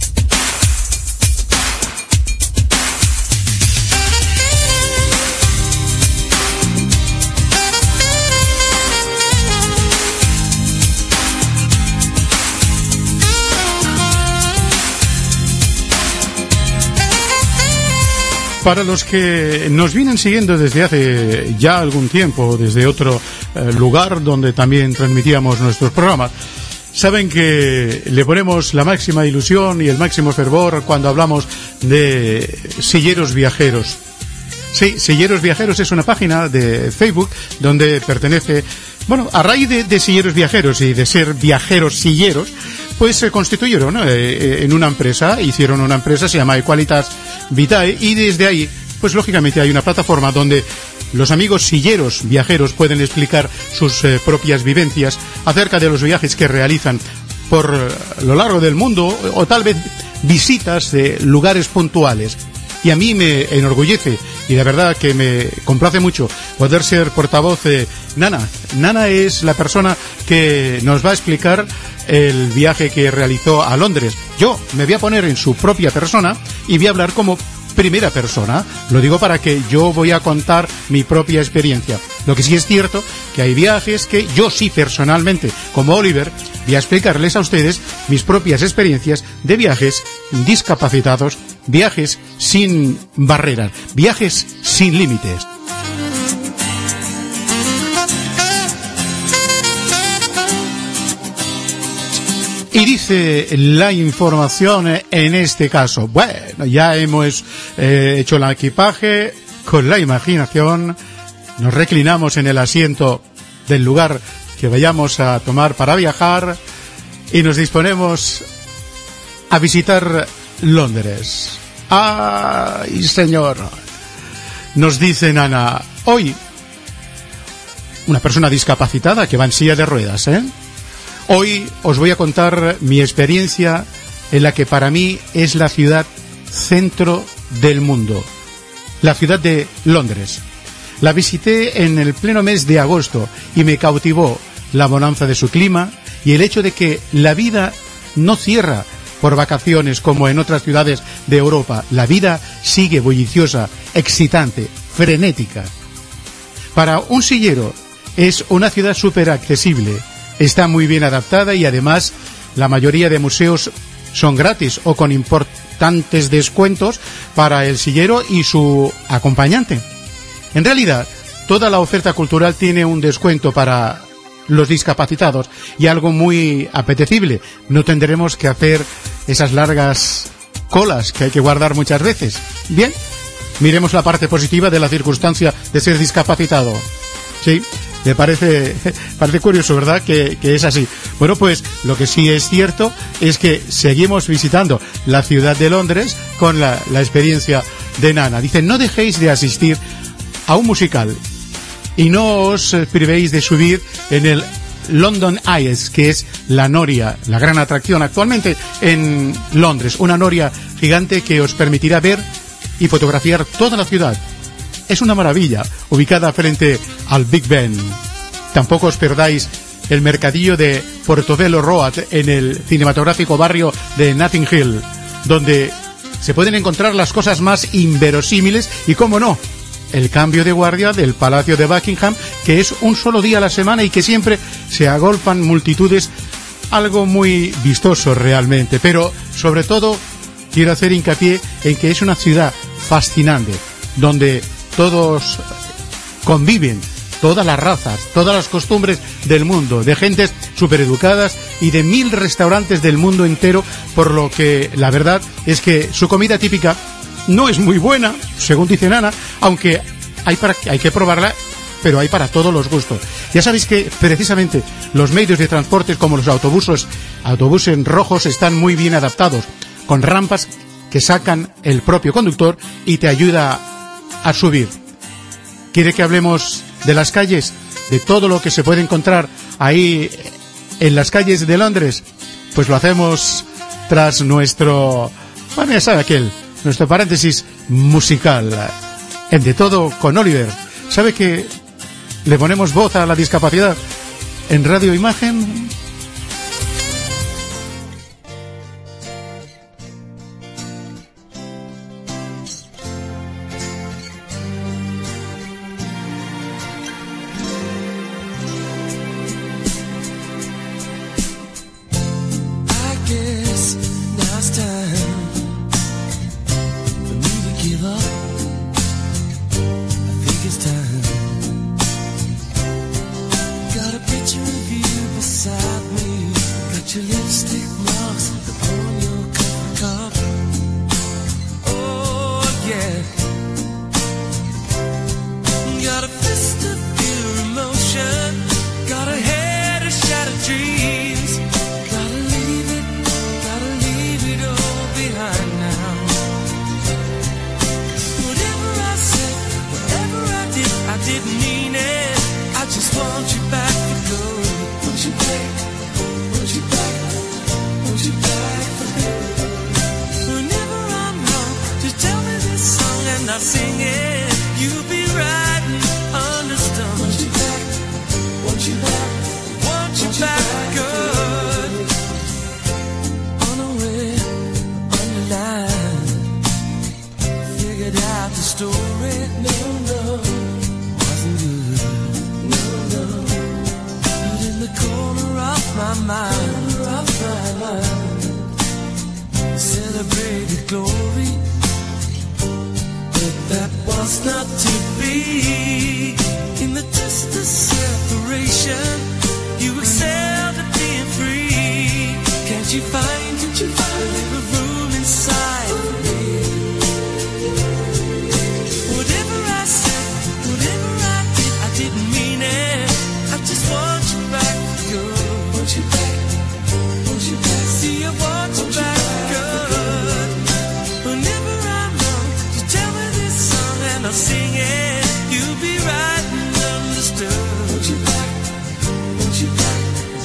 Para los que nos vienen siguiendo desde hace ya algún tiempo, desde otro lugar donde también transmitíamos nuestros programas, saben que le ponemos la máxima ilusión y el máximo fervor cuando hablamos de Silleros Viajeros. Sí, Silleros Viajeros es una página de Facebook donde pertenece, bueno, a raíz de Silleros Viajeros y de ser viajeros silleros, pues se constituyeron en una empresa, hicieron una empresa, se llama Equalitas Vitae, y desde ahí, pues lógicamente hay una plataforma donde los amigos silleros viajeros pueden explicar sus propias vivencias acerca de los viajes que realizan por lo largo del mundo, o tal vez visitas de lugares puntuales. Y a mí me enorgullece y de verdad que me complace mucho poder ser portavoz de Nana. Nana es la persona que nos va a explicar el viaje que realizó a Londres. Yo me voy a poner en su propia persona y voy a hablar como primera persona. Lo digo para que yo voy a contar mi propia experiencia. Lo que sí es cierto que hay viajes que yo sí personalmente, como Oliver, voy a explicarles a ustedes mis propias experiencias de viajes discapacitados, viajes sin barreras, viajes sin límites. Y dice la información en este caso, bueno, ya hemos hecho el equipaje con la imaginación, nos reclinamos en el asiento del lugar que vayamos a tomar para viajar y nos disponemos a visitar Londres. ¡Ay, señor! Nos dice Nana, hoy, una persona discapacitada que va en silla de ruedas, hoy os voy a contar mi experiencia en la que para mí es la ciudad centro del mundo, la ciudad de Londres. La visité en el pleno mes de agosto y me cautivó la bonanza de su clima y el hecho de que la vida no cierra por vacaciones como en otras ciudades de Europa. La vida sigue bulliciosa, excitante, frenética. Para un sillero es una ciudad súper accesible. Está muy bien adaptada y además la mayoría de museos son gratis o con importantes descuentos para el sillero y su acompañante. En realidad, toda la oferta cultural tiene un descuento para los discapacitados y algo muy apetecible. No tendremos que hacer esas largas colas que hay que guardar muchas veces. Bien, miremos la parte positiva de la circunstancia de ser discapacitado. Sí. Me parece curioso, ¿verdad? Que es así. Bueno, pues lo que sí es cierto es que seguimos visitando la ciudad de Londres con la experiencia de Nana. Dicen, no dejéis de asistir a un musical y no os privéis de subir en el London Eyes, que es la noria, la gran atracción actualmente en Londres. Una noria gigante que os permitirá ver y fotografiar toda la ciudad. Es una maravilla, ubicada frente al Big Ben. Tampoco os perdáis el mercadillo de Portobello Road en el cinematográfico barrio de Notting Hill, donde se pueden encontrar las cosas más inverosímiles y, cómo no, el cambio de guardia del Palacio de Buckingham, que es un solo día a la semana y que siempre se agolpan multitudes, algo muy vistoso realmente. Pero, sobre todo, quiero hacer hincapié en que es una ciudad fascinante, donde todos conviven, todas las razas, todas las costumbres del mundo, de gentes supereducadas y de 1000 restaurantes del mundo entero, por lo que la verdad es que su comida típica no es muy buena, según dice Nana, aunque hay que probarla, pero hay para todos los gustos. Ya sabéis que precisamente los medios de transporte como los autobuses rojos están muy bien adaptados, con rampas que sacan el propio conductor y te ayuda a subir. ¿Quiere que hablemos de las calles? De todo lo que se puede encontrar ahí en las calles de Londres. Pues lo hacemos tras nuestro, bueno, ya sabe nuestro paréntesis musical. En De Todo con Oliver. ¿Sabe que le ponemos voz a la discapacidad en Radio Imagen?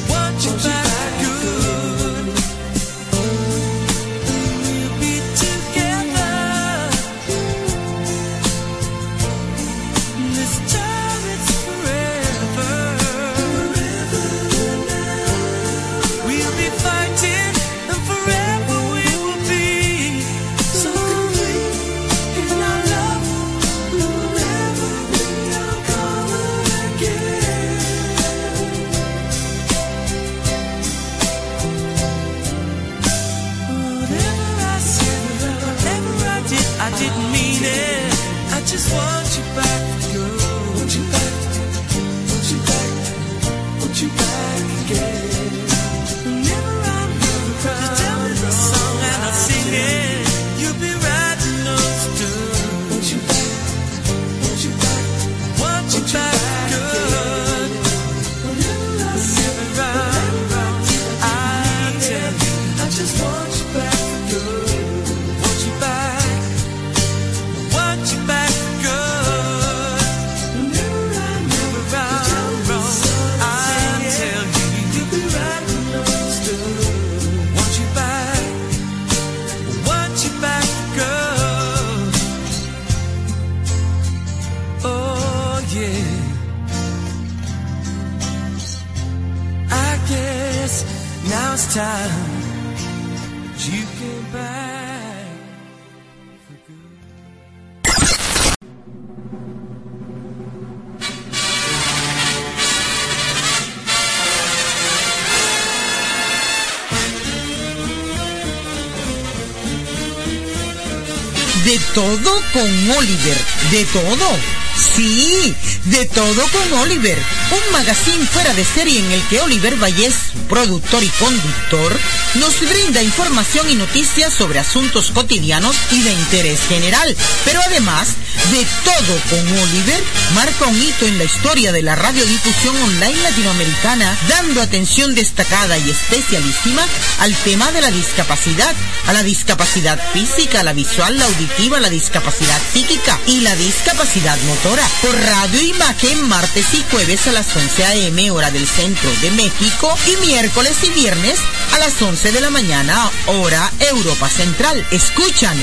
Together nadie. I guess now it's time you get back for good. De todo con Oliver, de todo. Sí, de todo con Oliver, un magazine fuera de serie en el que Oliver Vallés, productor y conductor, nos brinda información y noticias sobre asuntos cotidianos y de interés general. Pero además, de todo con Oliver marca un hito en la historia de la radiodifusión online latinoamericana, dando atención destacada y especialísima al tema de la discapacidad, a la discapacidad física, la visual, la auditiva, la discapacidad psíquica y la discapacidad motora. Por Radio Imagen, martes y jueves a las 11 a.m. hora del centro de México y miércoles y viernes a las 11 de la mañana hora Europa Central. Escúchanos.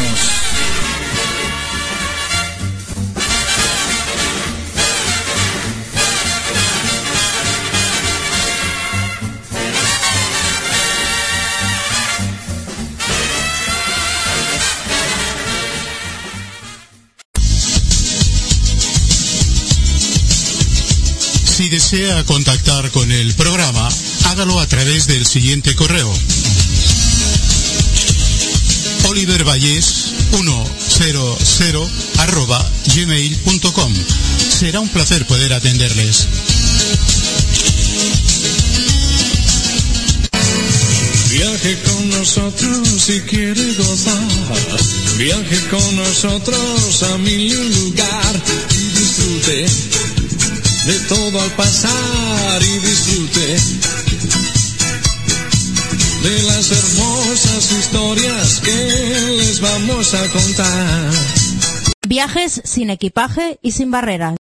Si desea contactar con el programa, hágalo a través del siguiente correo: olivervalles100@gmail.com. Será un placer poder atenderles. Viaje con nosotros si quiere gozar. Viaje con nosotros a mil lugar y disfrute de todo al pasar y disfrute de las hermosas historias que les vamos a contar. Viajes sin equipaje y sin barreras.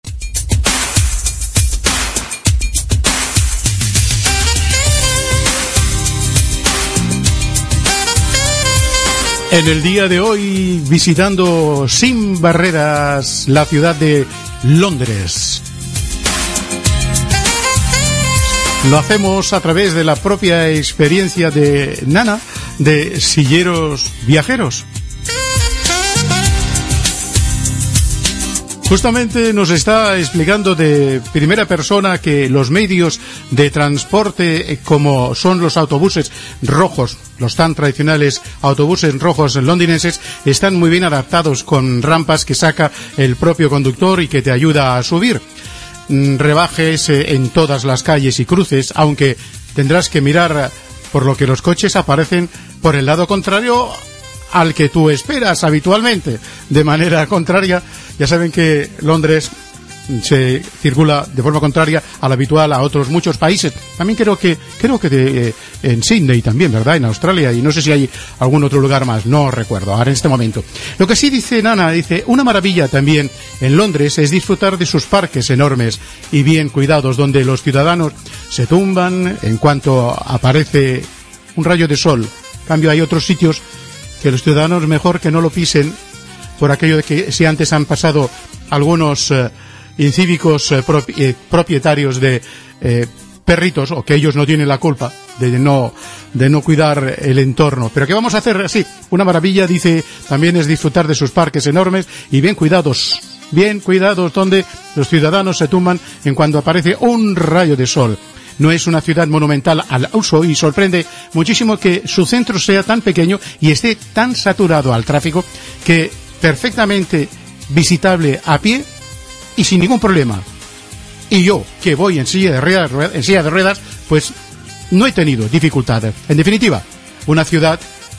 En el día de hoy, visitando sin barreras la ciudad de Londres. Lo hacemos a través de la propia experiencia de Nana, de Silleros Viajeros. Justamente nos está explicando de primera persona que los medios de transporte, como son los autobuses rojos, los tan tradicionales autobuses rojos londinenses, están muy bien adaptados con rampas que saca el propio conductor y que te ayuda a subir. Rebajes en todas las calles y cruces, aunque tendrás que mirar por lo que los coches aparecen por el lado contrario al que tú esperas habitualmente, de manera contraria. Ya saben que Londres se circula de forma contraria a la habitual a otros muchos países. También creo que en Sydney también, ¿verdad? En Australia, y no sé si hay algún otro lugar más, no recuerdo ahora en este momento. Lo que sí dice Nana, dice, una maravilla también en Londres es disfrutar de sus parques enormes y bien cuidados, donde los ciudadanos se tumban en cuanto aparece un rayo de sol. En cambio, hay otros sitios que los ciudadanos mejor que no lo pisen, por aquello de que si antes han pasado algunos incívicos propietarios de perritos, o que ellos no tienen la culpa de no cuidar el entorno. Pero ¿qué vamos a hacer? Sí, una maravilla, dice, también es disfrutar de sus parques enormes y bien cuidados, donde los ciudadanos se tumban en cuanto aparece un rayo de sol. No es una ciudad monumental al uso y sorprende muchísimo que su centro sea tan pequeño y esté tan saturado al tráfico que perfectamente visitable a pie y sin ningún problema. Y yo, que voy en silla de ruedas, pues no he tenido dificultades. En definitiva, una ciudad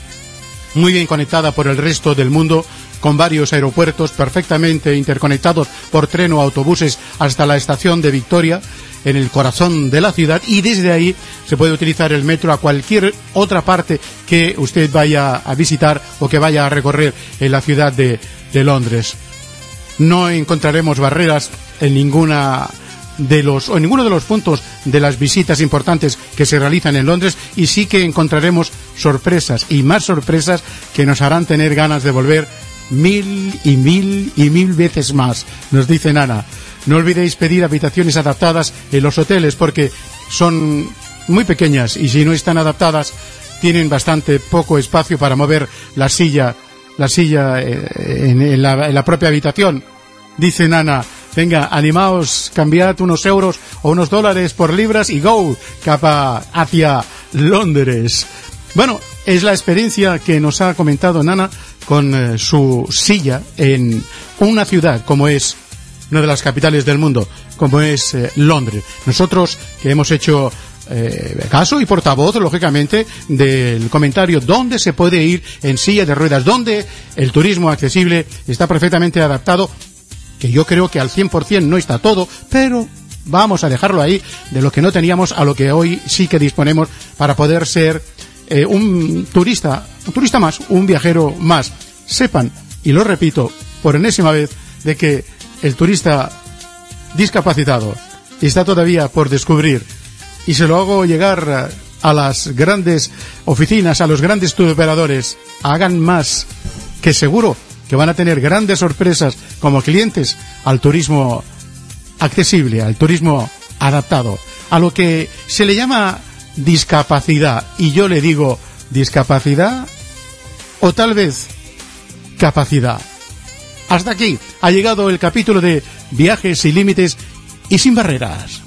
muy bien conectada por el resto del mundo, con varios aeropuertos perfectamente interconectados por tren o autobuses hasta la estación de Victoria, en el corazón de la ciudad, y desde ahí se puede utilizar el metro a cualquier otra parte que usted vaya a visitar o que vaya a recorrer en la ciudad de Londres. No encontraremos barreras en ninguno de los puntos de las visitas importantes que se realizan en Londres, y sí que encontraremos sorpresas y más sorpresas que nos harán tener ganas de volver mil veces más, nos dice Nana. No olvidéis pedir habitaciones adaptadas en los hoteles porque son muy pequeñas y si no están adaptadas tienen bastante poco espacio para mover la silla en la propia habitación. Dice Nana, venga, animaos, cambiad unos euros o unos dólares por libras y go, capa hacia Londres. Bueno, es la experiencia que nos ha comentado Nana con su silla en una ciudad como es una de las capitales del mundo, como es Londres. Nosotros que hemos hecho caso y portavoz, lógicamente, del comentario dónde se puede ir en silla de ruedas, dónde el turismo accesible está perfectamente adaptado, que yo creo que al 100% no está todo, pero vamos a dejarlo ahí, de lo que no teníamos a lo que hoy sí que disponemos para poder ser un turista más, un viajero más. Sepan, y lo repito por enésima vez, de que el turista discapacitado está todavía por descubrir, y se lo hago llegar a las grandes oficinas, a los grandes turoperadores. Hagan más, que seguro que van a tener grandes sorpresas como clientes al turismo accesible, al turismo adaptado, a lo que se le llama discapacidad. Y yo le digo discapacidad o tal vez capacidad. Hasta aquí ha llegado el capítulo de Viajes sin límites y sin barreras.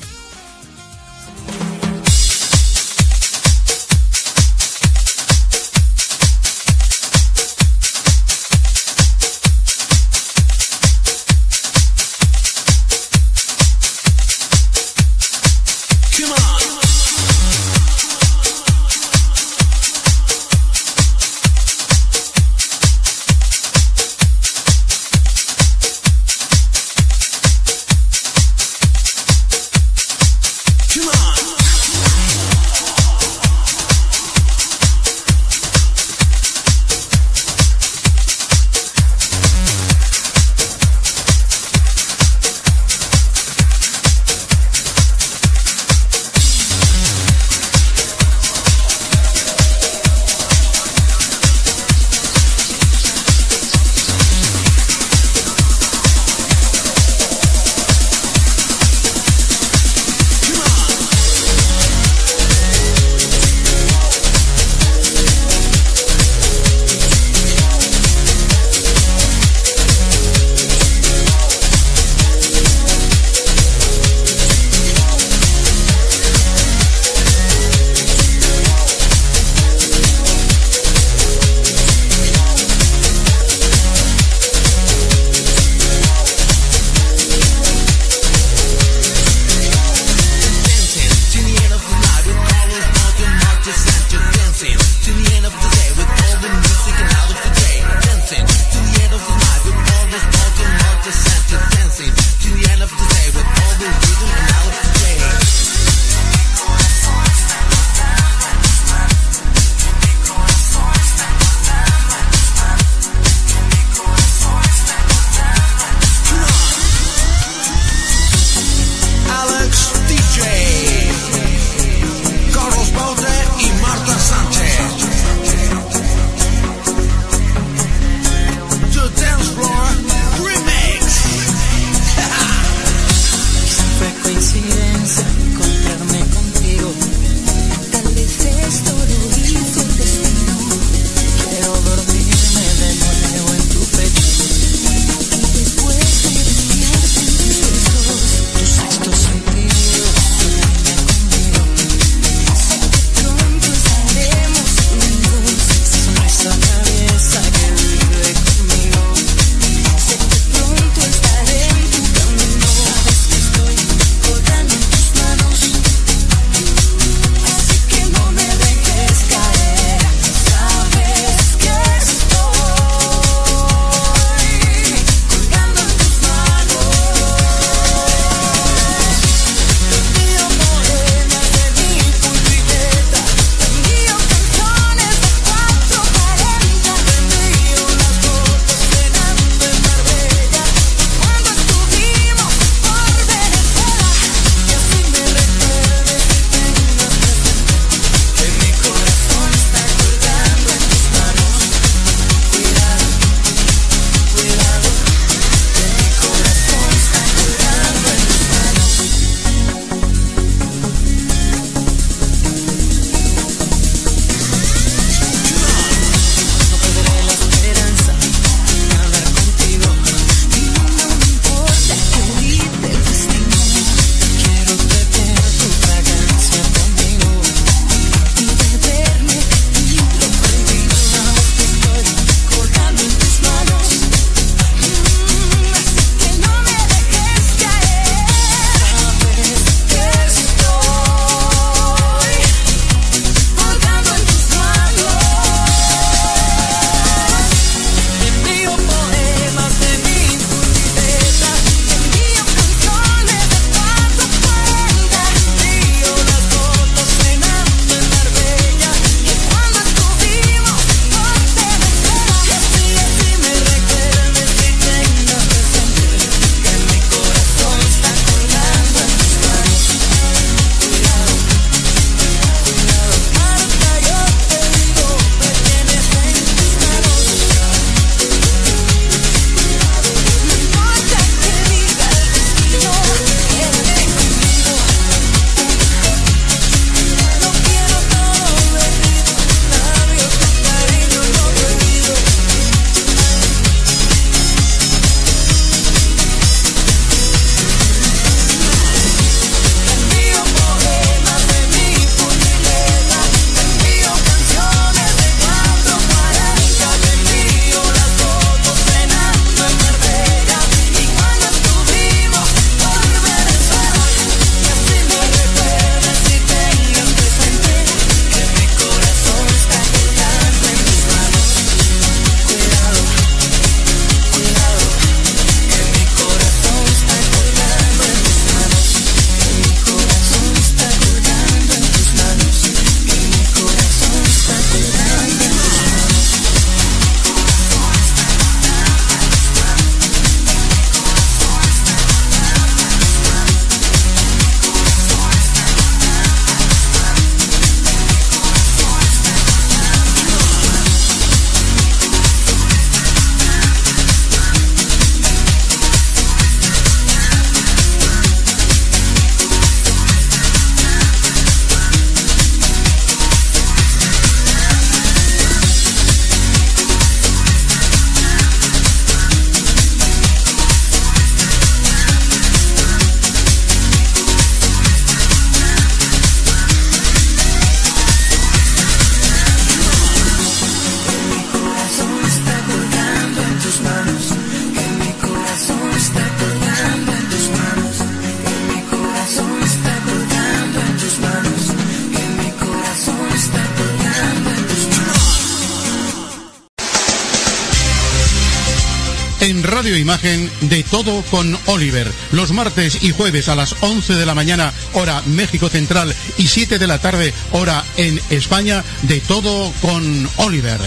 Radio Imagen, De Todo con Oliver. Los martes y jueves a las 11 de la mañana, hora México Central, y 7 de la tarde, hora en España, De Todo con Oliver.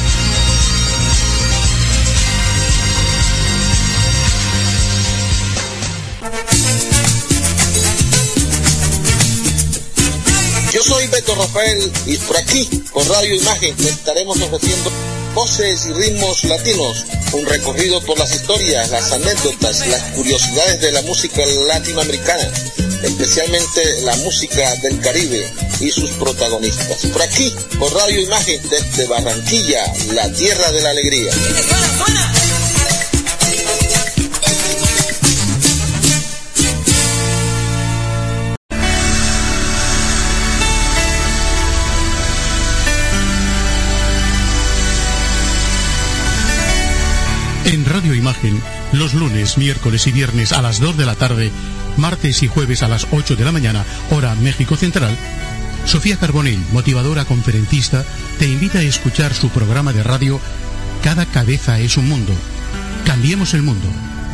Yo soy Beto Rafael y por aquí, por Radio Imagen, le estaremos ofreciendo voces y ritmos latinos, un recorrido por las historias, las anécdotas, las curiosidades de la música latinoamericana, especialmente la música del Caribe y sus protagonistas. Por aquí, por Radio Imagen, desde Barranquilla, la tierra de la alegría. En Radio Imagen, los lunes, miércoles y viernes a las 2 de la tarde, martes y jueves a las 8 de la mañana, hora México Central, Sofía Carbonell, motivadora conferencista, te invita a escuchar su programa de radio Cada cabeza es un mundo. Cambiemos el mundo.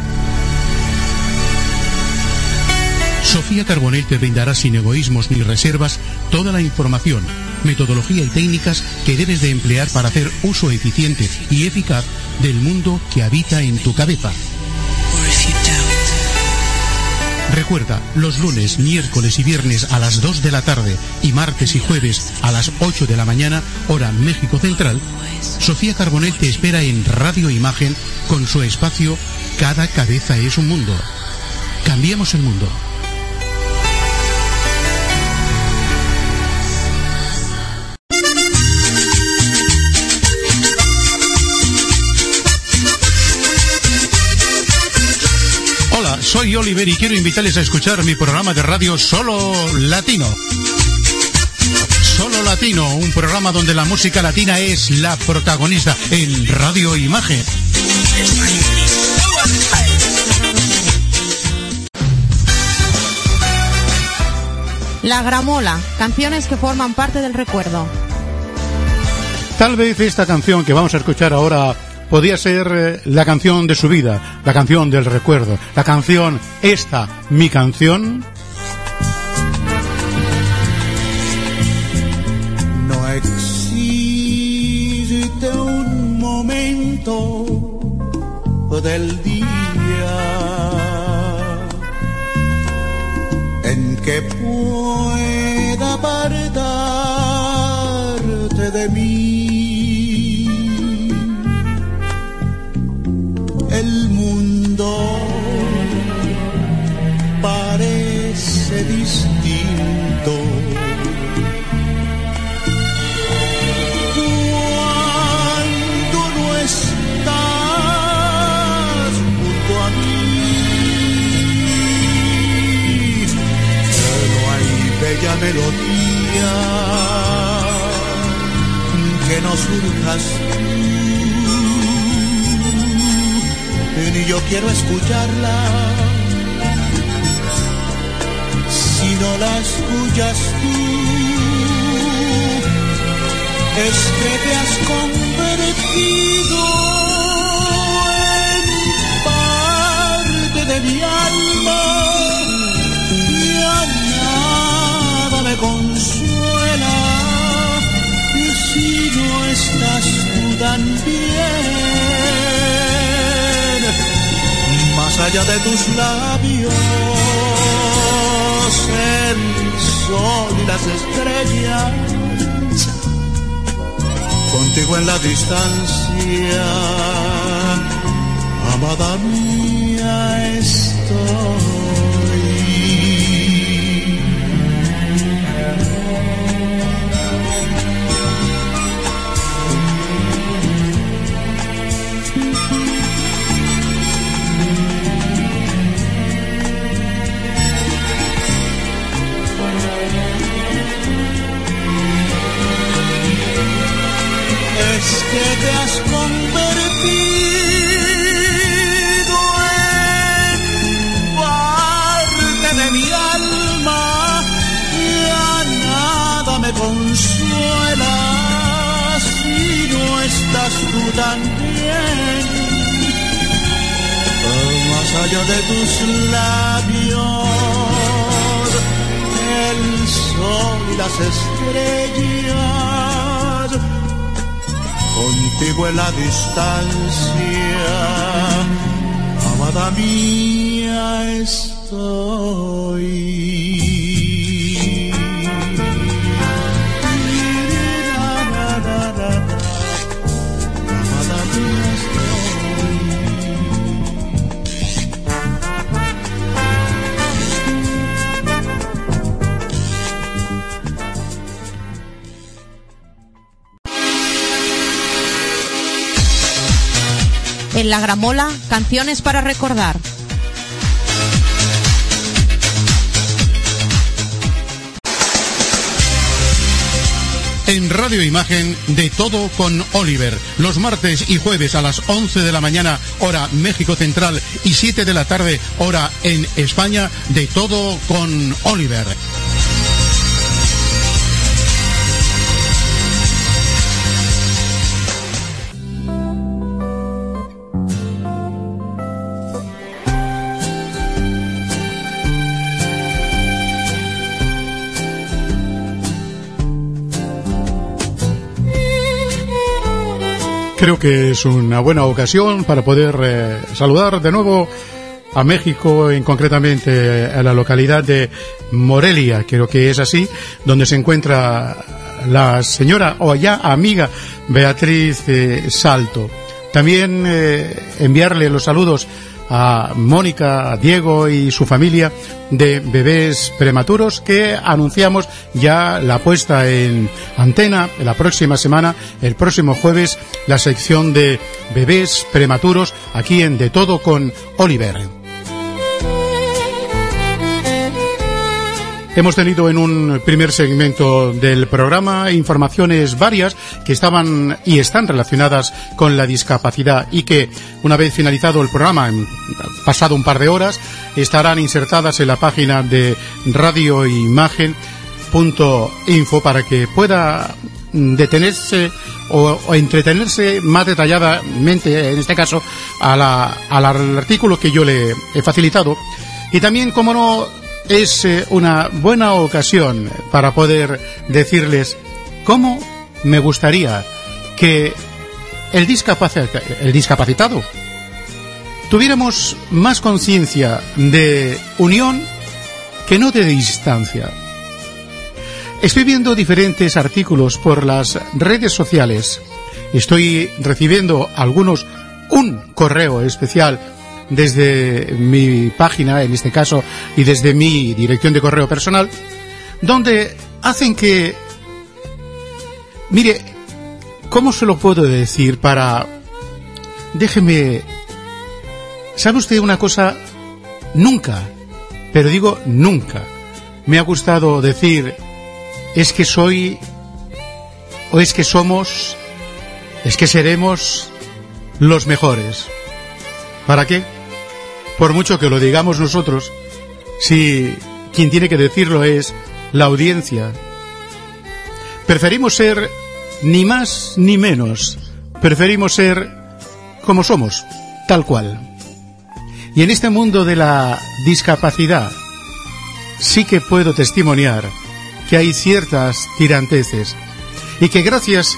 Sofía Carbonell te brindará sin egoísmos ni reservas toda la información, metodología y técnicas que debes de emplear para hacer uso eficiente y eficaz del mundo que habita en tu cabeza. Recuerda, los lunes, miércoles y viernes a las 2 de la tarde y martes y jueves a las 8 de la mañana, hora México Central, Sofía Carbonell te espera en Radio Imagen con su espacio Cada cabeza es un mundo. Cambiemos el mundo. Hola, soy Oliver y quiero invitarles a escuchar mi programa de radio Solo Latino. Solo Latino, un programa donde la música latina es la protagonista en Radio Imagen. La Gramola, canciones que forman parte del recuerdo. Tal vez esta canción que vamos a escuchar ahora podía ser la canción de su vida, la canción del recuerdo, la canción esta, mi canción. No existe un momento del día en que pueda apartarte de mí. El mundo parece distinto cuando no estás junto a mí. Pero hay bella melodía que no surjas ni yo quiero escucharla. Si no la escuchas tú, es que te has convertido en parte de mi alma y a nada me consuela. Y si no estás tú también, más allá de tus labios, el sol y las estrellas, contigo en la distancia, amada mía, estoy. Es que te has convertido en allá de tus labios, el sol y las estrellas, contigo en la distancia, amada mía estoy. En La Gramola, canciones para recordar. En Radio Imagen, De Todo con Oliver. Los martes y jueves a las 11 de la mañana, hora México Central, y 7 de la tarde, hora en España, De Todo con Oliver. Creo que es una buena ocasión para poder saludar de nuevo a México, concretamente a la localidad de Morelia, creo que es así, donde se encuentra la señora o ya amiga Beatriz Salto. También enviarle los saludos a Mónica, a Diego y su familia de Bebés Prematuros, que anunciamos ya la puesta en antena la próxima semana, el próximo jueves, la sección de Bebés Prematuros aquí en De Todo con Oliver. Hemos tenido en un primer segmento del programa informaciones varias que estaban y están relacionadas con la discapacidad y que, una vez finalizado el programa, pasado un par de horas, estarán insertadas en la página de radioimagen.info para que pueda detenerse o entretenerse más detalladamente, en este caso, al artículo que yo le he facilitado. Y también, como no, es una buena ocasión para poder decirles cómo me gustaría que el discapacitado tuviéramos más conciencia de unión que no de distancia. Estoy viendo diferentes artículos por las redes sociales. Estoy recibiendo un correo especial desde mi página, en este caso, y desde mi dirección de correo personal, donde hacen que... Mire, ¿cómo se lo puedo decir para... Déjeme... ¿Sabe usted una cosa? Nunca, pero digo nunca, me ha gustado decir es que soy, o es que somos, es que seremos los mejores. ¿Para qué? Por mucho que lo digamos nosotros, si quien tiene que decirlo es la audiencia. Preferimos ser ni más ni menos, preferimos ser como somos, tal cual. Y en este mundo de la discapacidad sí que puedo testimoniar que hay ciertas tiranteces y que gracias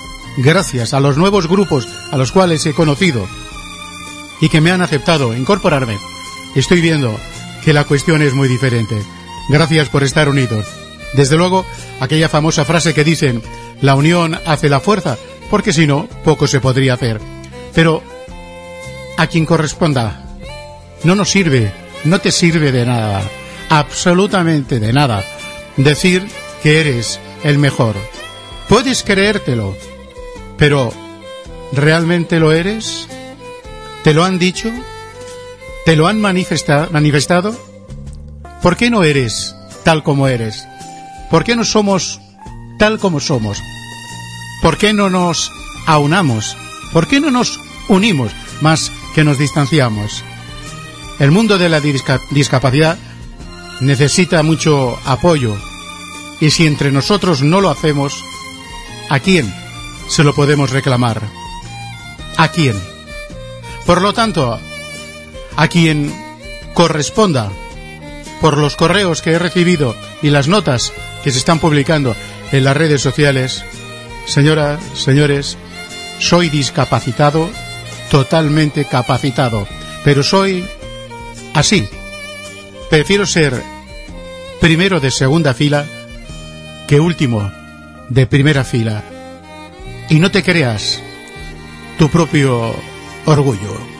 a los nuevos grupos a los cuales he conocido y que me han aceptado incorporarme, estoy viendo que la cuestión es muy diferente. Gracias por estar unidos. Desde luego, aquella famosa frase que dicen, la unión hace la fuerza, porque si no, poco se podría hacer. Pero a quien corresponda, no nos sirve, no te sirve de nada, absolutamente de nada, decir que eres el mejor. Puedes creértelo, pero ¿realmente lo eres? ¿Te lo han dicho? ¿Te lo han manifestado? ¿Por qué no eres tal como eres? ¿Por qué no somos tal como somos? ¿Por qué no nos aunamos? ¿Por qué no nos unimos más que nos distanciamos? El mundo de la discapacidad necesita mucho apoyo, y si entre nosotros no lo hacemos, ¿a quién se lo podemos reclamar? ¿A quién? Por lo tanto, a quien corresponda, por los correos que he recibido y las notas que se están publicando en las redes sociales, señoras, señores, soy discapacitado, totalmente capacitado, pero soy así. Prefiero ser primero de segunda fila que último de primera fila. Y no te creas tu propio orgullo.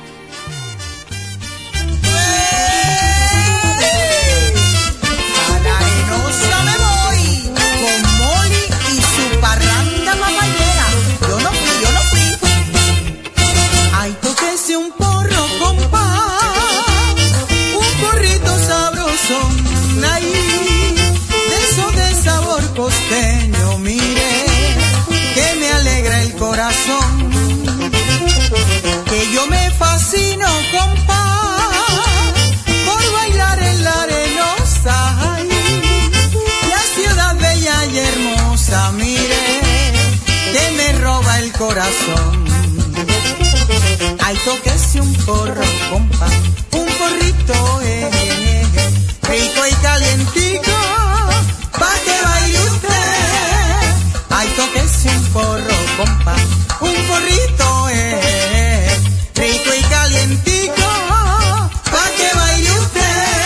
Que yo me fascino, compa, por bailar en la arenosa. Ay, la ciudad bella y hermosa, mire, que me roba el corazón. Ay, tóquese un porro, compa, un porrito, rico y calientico, pa' que baile usted. Ay, tóquese un porro, compa, un porrito, rico y calientico, pa' que baile usted.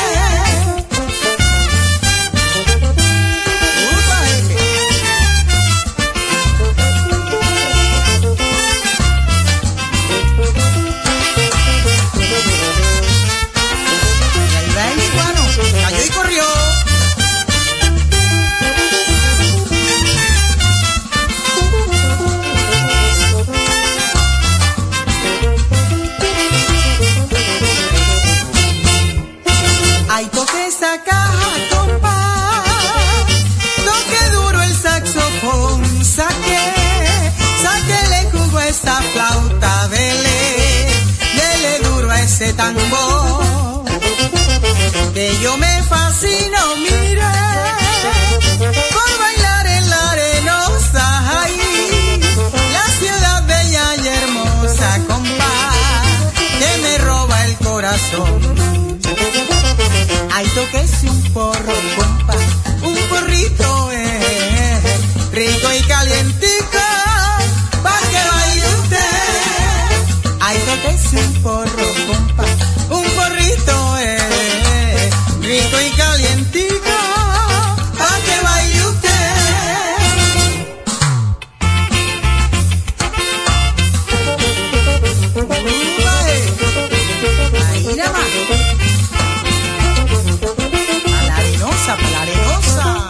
Ahí va el iguano, cayó y corrió. Ay, toque esa caja, compa, toque duro el saxofón, sáquele jugo a esa flauta, dele duro a ese tambor, que yo me fascino, mire, por bailar en la arenosa, ay, la ciudad bella y hermosa, compa, que me roba el corazón. Ay, tóquese un porro, compa, un porrito, rico y calientico, pa' que baile usted. Ay, tóquese un porro, compa, un porrito, rico y calientico, pa' que baile usted. Ahí nada más. Pa' la arenosa.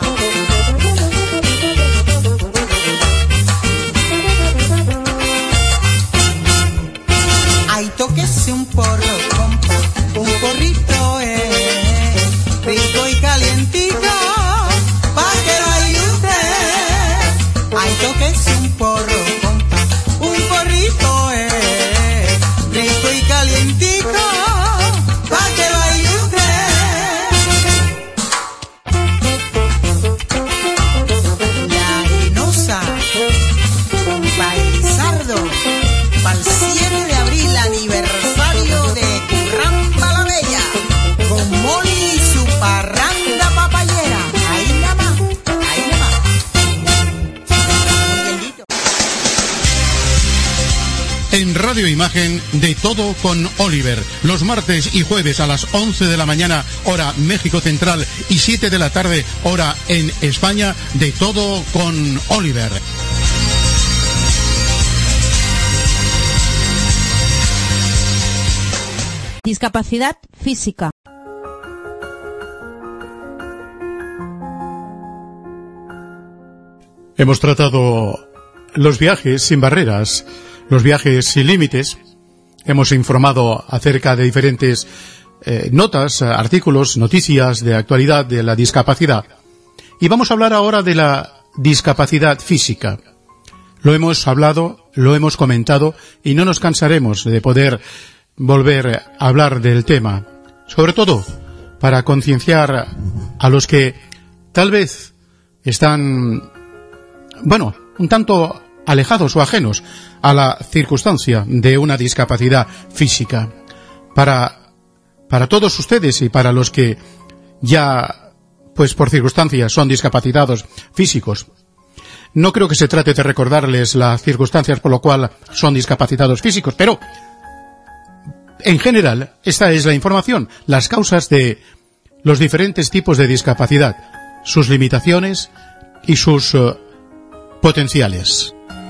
Ay, tóquese un porro, compa, un porrito, rico y calientico, pa' que baile usted. Ay, tóquese un porro, compa, un porrito, rico y calientico, pa' que baile usted. Para el 7 de abril, aniversario de Curramba la Bella, con Moli y su parranda papayera. Ahí nada más, ahí nada más. En Radio Imagen, De Todo con Oliver, los martes y jueves a las 11 de la mañana, hora México Central, y 7 de la tarde, hora en España, De Todo con Oliver. Discapacidad física. Hemos tratado los viajes sin barreras, los viajes sin límites. Hemos informado acerca de diferentes notas, artículos, noticias de actualidad de la discapacidad. Y vamos a hablar ahora de la discapacidad física. Lo hemos hablado, lo hemos comentado y no nos cansaremos de poder volver a hablar del tema, sobre todo para concienciar a los que tal vez están, un tanto alejados o ajenos a la circunstancia de una discapacidad física. para todos ustedes y para los que ya, pues por circunstancias, son discapacitados físicos. No creo que se trate de recordarles las circunstancias por lo cual son discapacitados físicos, pero en general esta es la información, las causas de los diferentes tipos de discapacidad, sus limitaciones y sus potenciales.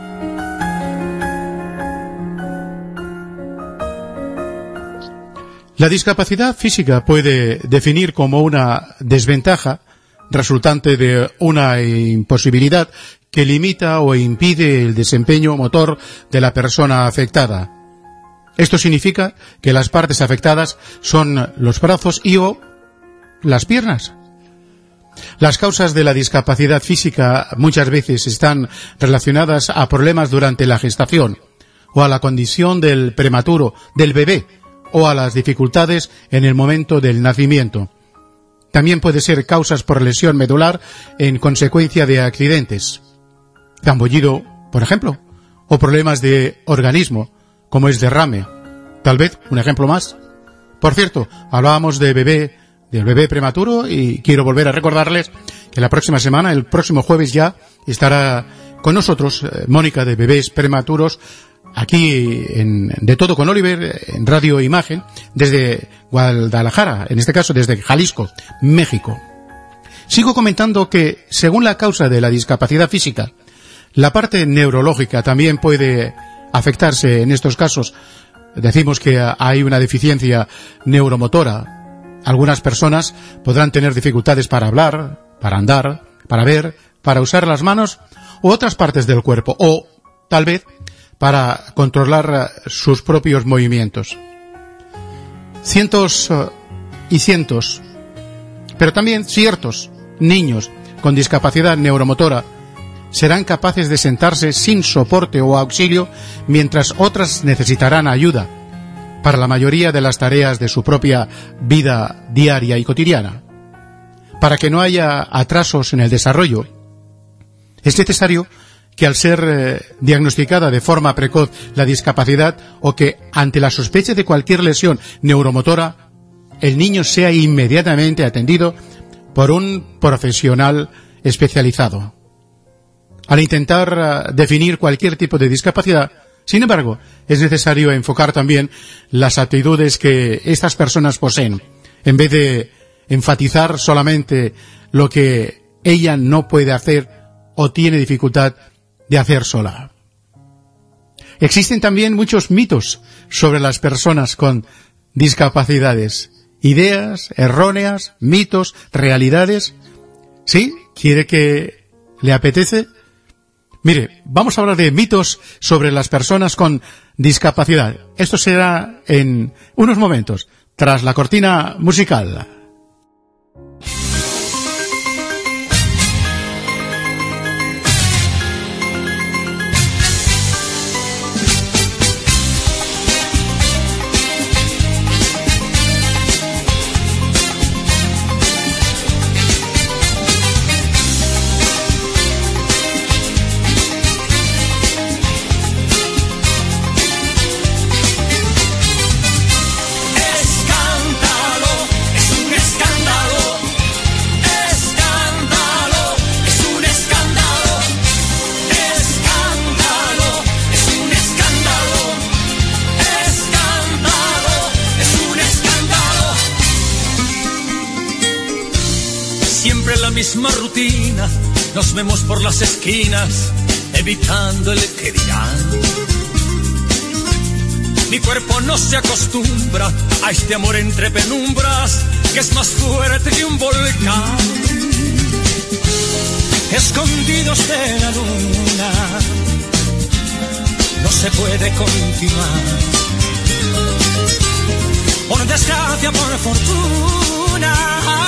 La discapacidad física puede definir como una desventaja resultante de una imposibilidad que limita o impide el desempeño motor de la persona afectada. Esto significa que las partes afectadas son los brazos y o las piernas. Las causas de la discapacidad física muchas veces están relacionadas a problemas durante la gestación o a la condición del prematuro, del bebé, o a las dificultades en el momento del nacimiento. También puede ser causas por lesión medular en consecuencia de accidentes, zambullido, por ejemplo, o problemas de organismo, como es derrame. Tal vez un ejemplo más. Por cierto, hablábamos del bebé prematuro y quiero volver a recordarles que la próxima semana, el próximo jueves ya, estará con nosotros Mónica de Bebés Prematuros, aquí De Todo con Oliver, en Radio Imagen, desde Guadalajara, en este caso desde Jalisco, México. Sigo comentando que, según la causa de la discapacidad física, la parte neurológica también puede afectarse en estos casos. Decimos que hay una deficiencia neuromotora. Algunas personas podrán tener dificultades para hablar, para andar, para ver, para usar las manos u otras partes del cuerpo, o tal vez para controlar sus propios movimientos. Cientos y cientos, pero también ciertos niños con discapacidad neuromotora serán capaces de sentarse sin soporte o auxilio, mientras otras necesitarán ayuda para la mayoría de las tareas de su propia vida diaria y cotidiana. Para que no haya atrasos en el desarrollo, es necesario que al ser diagnosticada de forma precoz la discapacidad, o que ante la sospecha de cualquier lesión neuromotora, el niño sea inmediatamente atendido por un profesional especializado. Al intentar definir cualquier tipo de discapacidad, sin embargo, es necesario enfocar también las aptitudes que estas personas poseen, en vez de enfatizar solamente lo que ella no puede hacer o tiene dificultad de hacer sola. Existen también muchos mitos sobre las personas con discapacidades, ideas erróneas, mitos, realidades. ¿Sí? ¿Quiere que le apetece? Mire, vamos a hablar de mitos sobre las personas con discapacidad. Esto será en unos momentos, tras la cortina musical. Misma rutina, nos vemos por las esquinas, evitando el que dirán. Mi cuerpo no se acostumbra a este amor entre penumbras, que es más fuerte que un volcán. Escondidos de la luna, no se puede continuar. Por desgracia, por fortuna,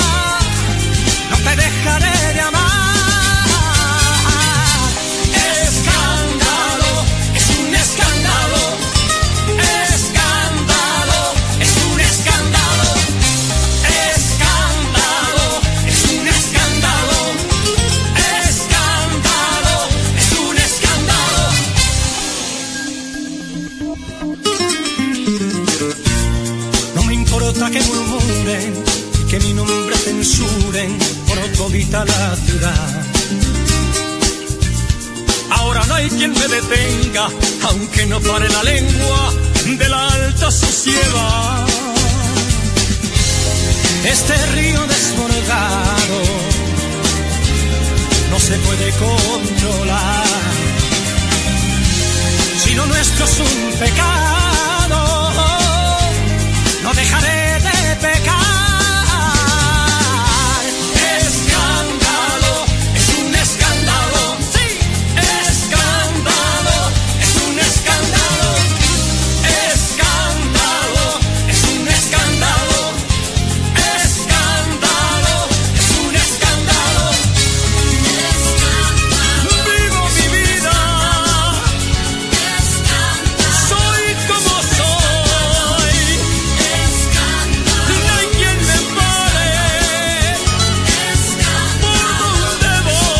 te dejaré de amar. Escándalo, es un escándalo. Escándalo, es un escándalo. Escándalo, es un escándalo. Escándalo, es un escándalo. que mi nombre censuren por todita la ciudad. Ahora no hay quien me detenga, aunque no pare la lengua de la alta sociedad. Este río desbordado no se puede controlar, si lo nuestro es un pecado, no dejaré de pecar. Escándalo, es un escándalo, sí, escándalo, es un escándalo, escándalo, es un escándalo, escándalo, es un escándalo. Vivo mi vida, soy como soy, no hay quien me pare por donde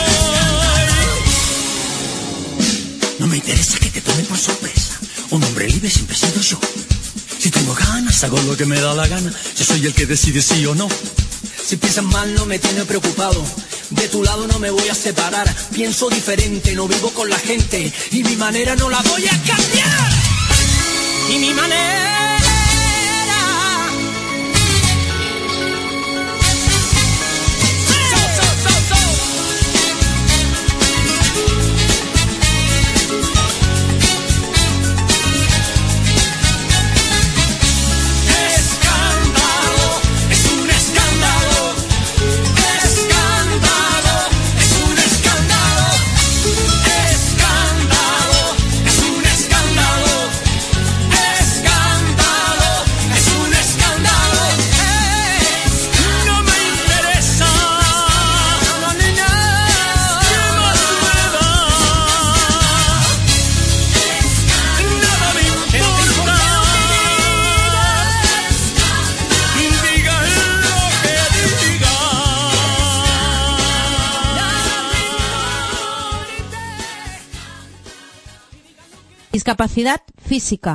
voy. No me interesa que te tomen por sorpresa, un hombre libre siempre he sido yo. Si tengo ganas, hago lo que me da la gana, yo soy el que decide sí o no. Si piensas mal no me tiene preocupado, de tu lado no me voy a separar. Pienso diferente, no vivo con la gente, y mi manera no la voy a cambiar. Y mi manera escándalo, es un escándalo, escándalo, es un escándalo, escándalo, es un escándalo, escándalo, es un escándalo. No me interesa, no, niña, ¿qué más me da? Nada me importa, digan lo que digan. Discapacidad física.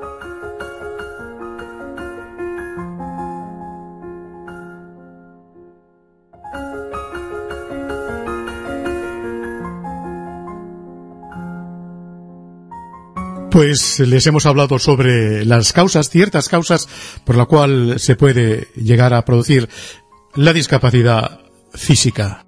Pues les hemos hablado sobre las causas, ciertas causas por la cual se puede llegar a producir la discapacidad física.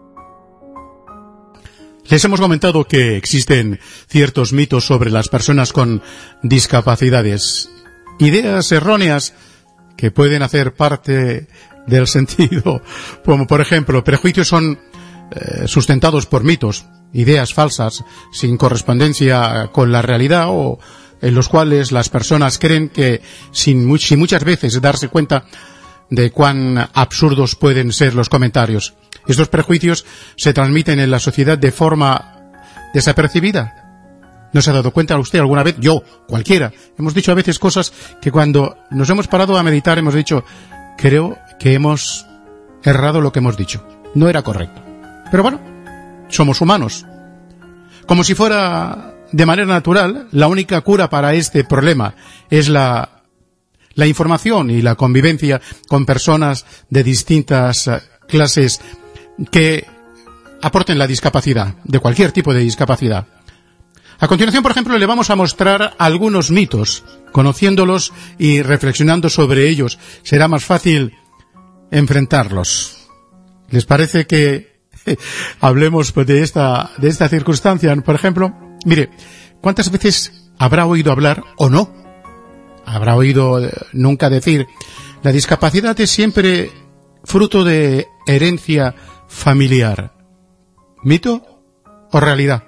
Les hemos comentado que existen ciertos mitos sobre las personas con discapacidades, ideas erróneas que pueden hacer parte del sentido, como por ejemplo, prejuicios son sustentados por mitos, ideas falsas sin correspondencia con la realidad, o en los cuales las personas creen que sin muchas veces darse cuenta de cuán absurdos pueden ser los comentarios. Estos prejuicios se transmiten en la sociedad de forma desapercibida. ¿No se ha dado cuenta usted alguna vez? Yo, cualquiera. Hemos dicho a veces cosas que cuando nos hemos parado a meditar hemos dicho, creo que hemos errado lo que hemos dicho. No era correcto. Pero bueno, somos humanos. Como si fuera de manera natural, la única cura para este problema es la información y la convivencia con personas de distintas clases que aporten la discapacidad, de cualquier tipo de discapacidad. A continuación, por ejemplo, le vamos a mostrar algunos mitos. Conociéndolos y reflexionando sobre ellos, será más fácil enfrentarlos. ¿Les parece que hablemos de esta circunstancia? Por ejemplo, mire, ¿cuántas veces habrá oído hablar o no? Habrá oído nunca decir, la discapacidad es siempre fruto de herencia familiar. ¿Mito o realidad?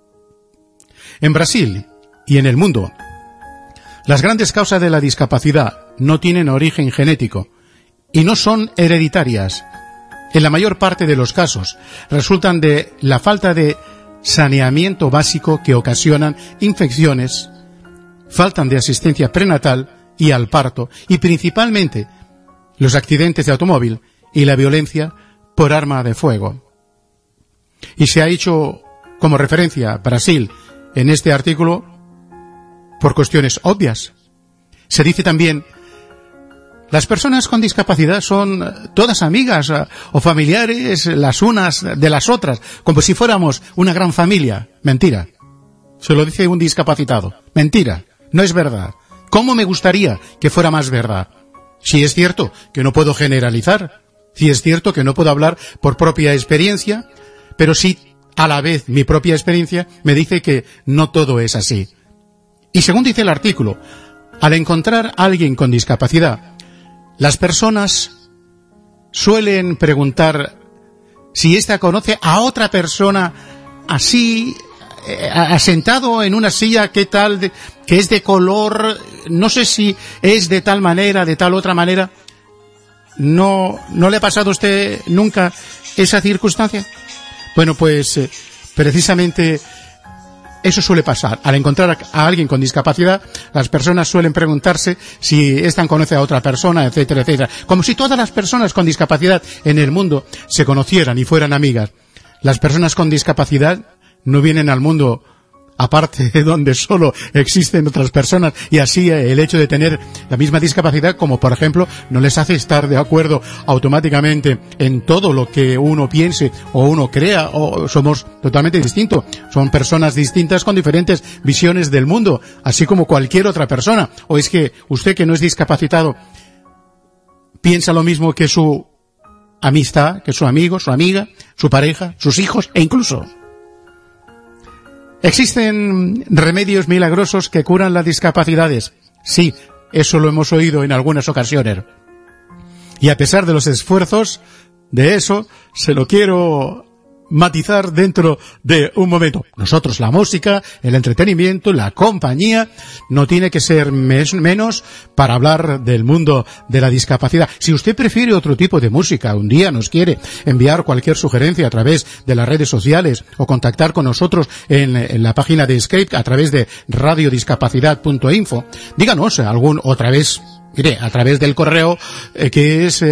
En Brasil y en el mundo, las grandes causas de la discapacidad no tienen origen genético y no son hereditarias. En la mayor parte de los casos resultan de la falta de saneamiento básico que ocasionan infecciones, faltan de asistencia prenatal y al parto, y principalmente los accidentes de automóvil y la violencia por arma de fuego. Y se ha hecho como referencia Brasil en este artículo por cuestiones obvias. Se dice también Las personas con discapacidad son todas amigas o familiares las unas de las otras, como si fuéramos una gran familia. Mentira. Se lo dice un discapacitado. Mentira. No es verdad. ¿Cómo me gustaría que fuera más verdad? Sí es cierto que no puedo generalizar. Sí es cierto que no puedo hablar por propia experiencia, pero sí, a la vez, mi propia experiencia me dice que no todo es así. Y según dice el artículo, al encontrar a alguien con discapacidad, las personas suelen preguntar si ésta conoce a otra persona así, asentado en una silla, qué tal, que es de color, no sé si es de tal manera, de tal otra manera. ¿No le ha pasado a usted nunca esa circunstancia? Bueno, pues precisamente eso suele pasar. Al encontrar a alguien con discapacidad, las personas suelen preguntarse si ésta conoce a otra persona, etcétera, etcétera. Como si todas las personas con discapacidad en el mundo se conocieran y fueran amigas. Las personas con discapacidad no vienen al mundo aparte de donde solo existen otras personas, y así el hecho de tener la misma discapacidad, como por ejemplo, no les hace estar de acuerdo automáticamente en todo lo que uno piense o uno crea, o somos totalmente distintos. Son personas distintas con diferentes visiones del mundo, así como cualquier otra persona. ¿O es que usted, que no es discapacitado, piensa lo mismo que su amistad, que su amigo, su amiga, su pareja, sus hijos e incluso? ¿Existen remedios milagrosos que curan las discapacidades? Sí, eso lo hemos oído en algunas ocasiones. Y a pesar de los esfuerzos de eso, se lo quiero matizar dentro de un momento. Nosotros, la música, el entretenimiento, la compañía, no tiene que ser menos para hablar del mundo de la discapacidad. Si usted prefiere otro tipo de música, un día nos quiere enviar cualquier sugerencia a través de las redes sociales o contactar con nosotros en la página de Skype a través de radiodiscapacidad.info, díganos a través del correo que es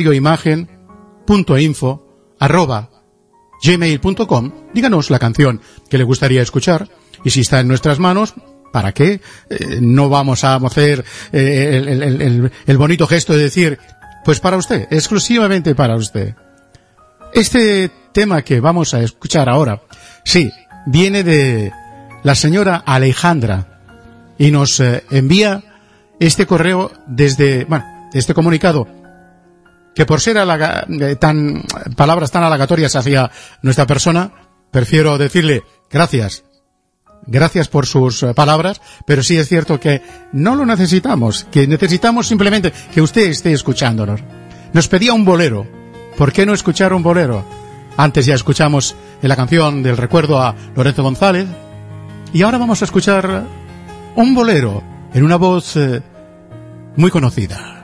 radioimagen.info@gmail.com, díganos la canción que le gustaría escuchar, y si está en nuestras manos, ¿para qué? No vamos a hacer el bonito gesto de decir, pues para usted, exclusivamente para usted. Este tema que vamos a escuchar ahora, sí, viene de la señora Alejandra, y nos envía este correo este comunicado, que por ser palabras tan halagatorias hacia nuestra persona, prefiero decirle gracias por sus palabras, pero sí es cierto que no lo necesitamos, que necesitamos simplemente que usted esté escuchándonos. Nos pedía un bolero. ¿Por qué no escuchar un bolero? Antes ya escuchamos en la canción del recuerdo a Lorenzo González, y ahora vamos a escuchar un bolero en una voz muy conocida.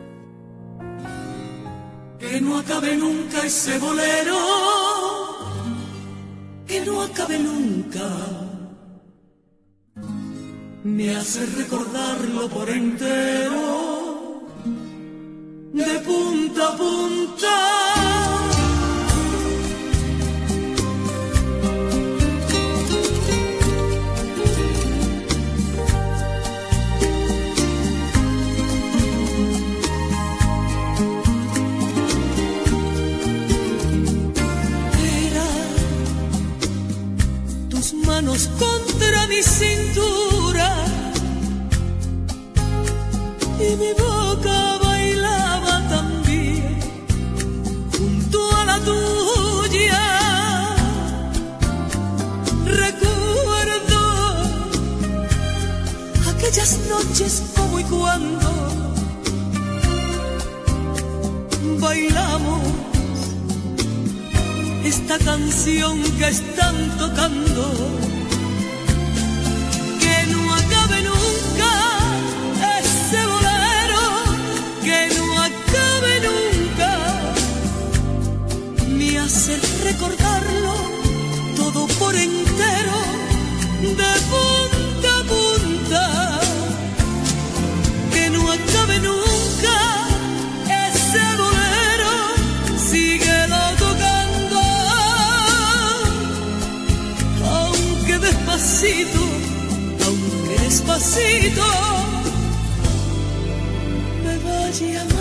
Que no acabe nunca ese bolero, que no acabe nunca, me hace recordarlo por entero, de punta a punta. Manos contra mi cintura y mi boca bailaba también junto a la tuya. Recuerdo aquellas noches como y cuando bailamos esta canción que están tocando. Que no acabe nunca ese bolero, que no acabe nunca, me hace recordarlo todo por entero, de punta a punta. Que no acabe nunca ese bolero, síguelo tocando, aunque despacito, aunque despacito me vaya a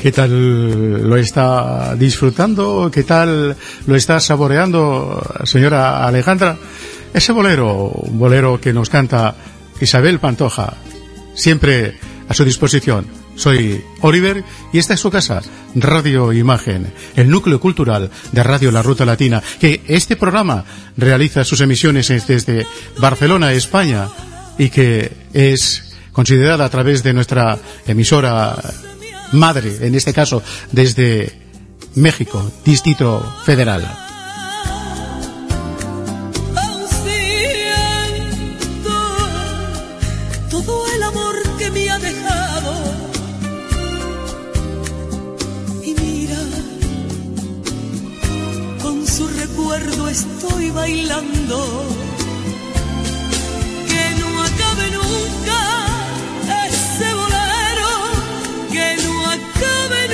¿Qué tal lo está disfrutando? ¿Qué tal lo está saboreando, señora Alejandra? Ese bolero, un bolero que nos canta Isabel Pantoja, siempre a su disposición. Soy Oliver y esta es su casa, Radio Imagen, el núcleo cultural de Radio La Ruta Latina, que este programa realiza sus emisiones desde Barcelona, España, y que es considerada a través de nuestra emisora madre, en este caso desde México, Distrito Federal. Estoy bailando, que no acabe nunca ese bolero, que no acabe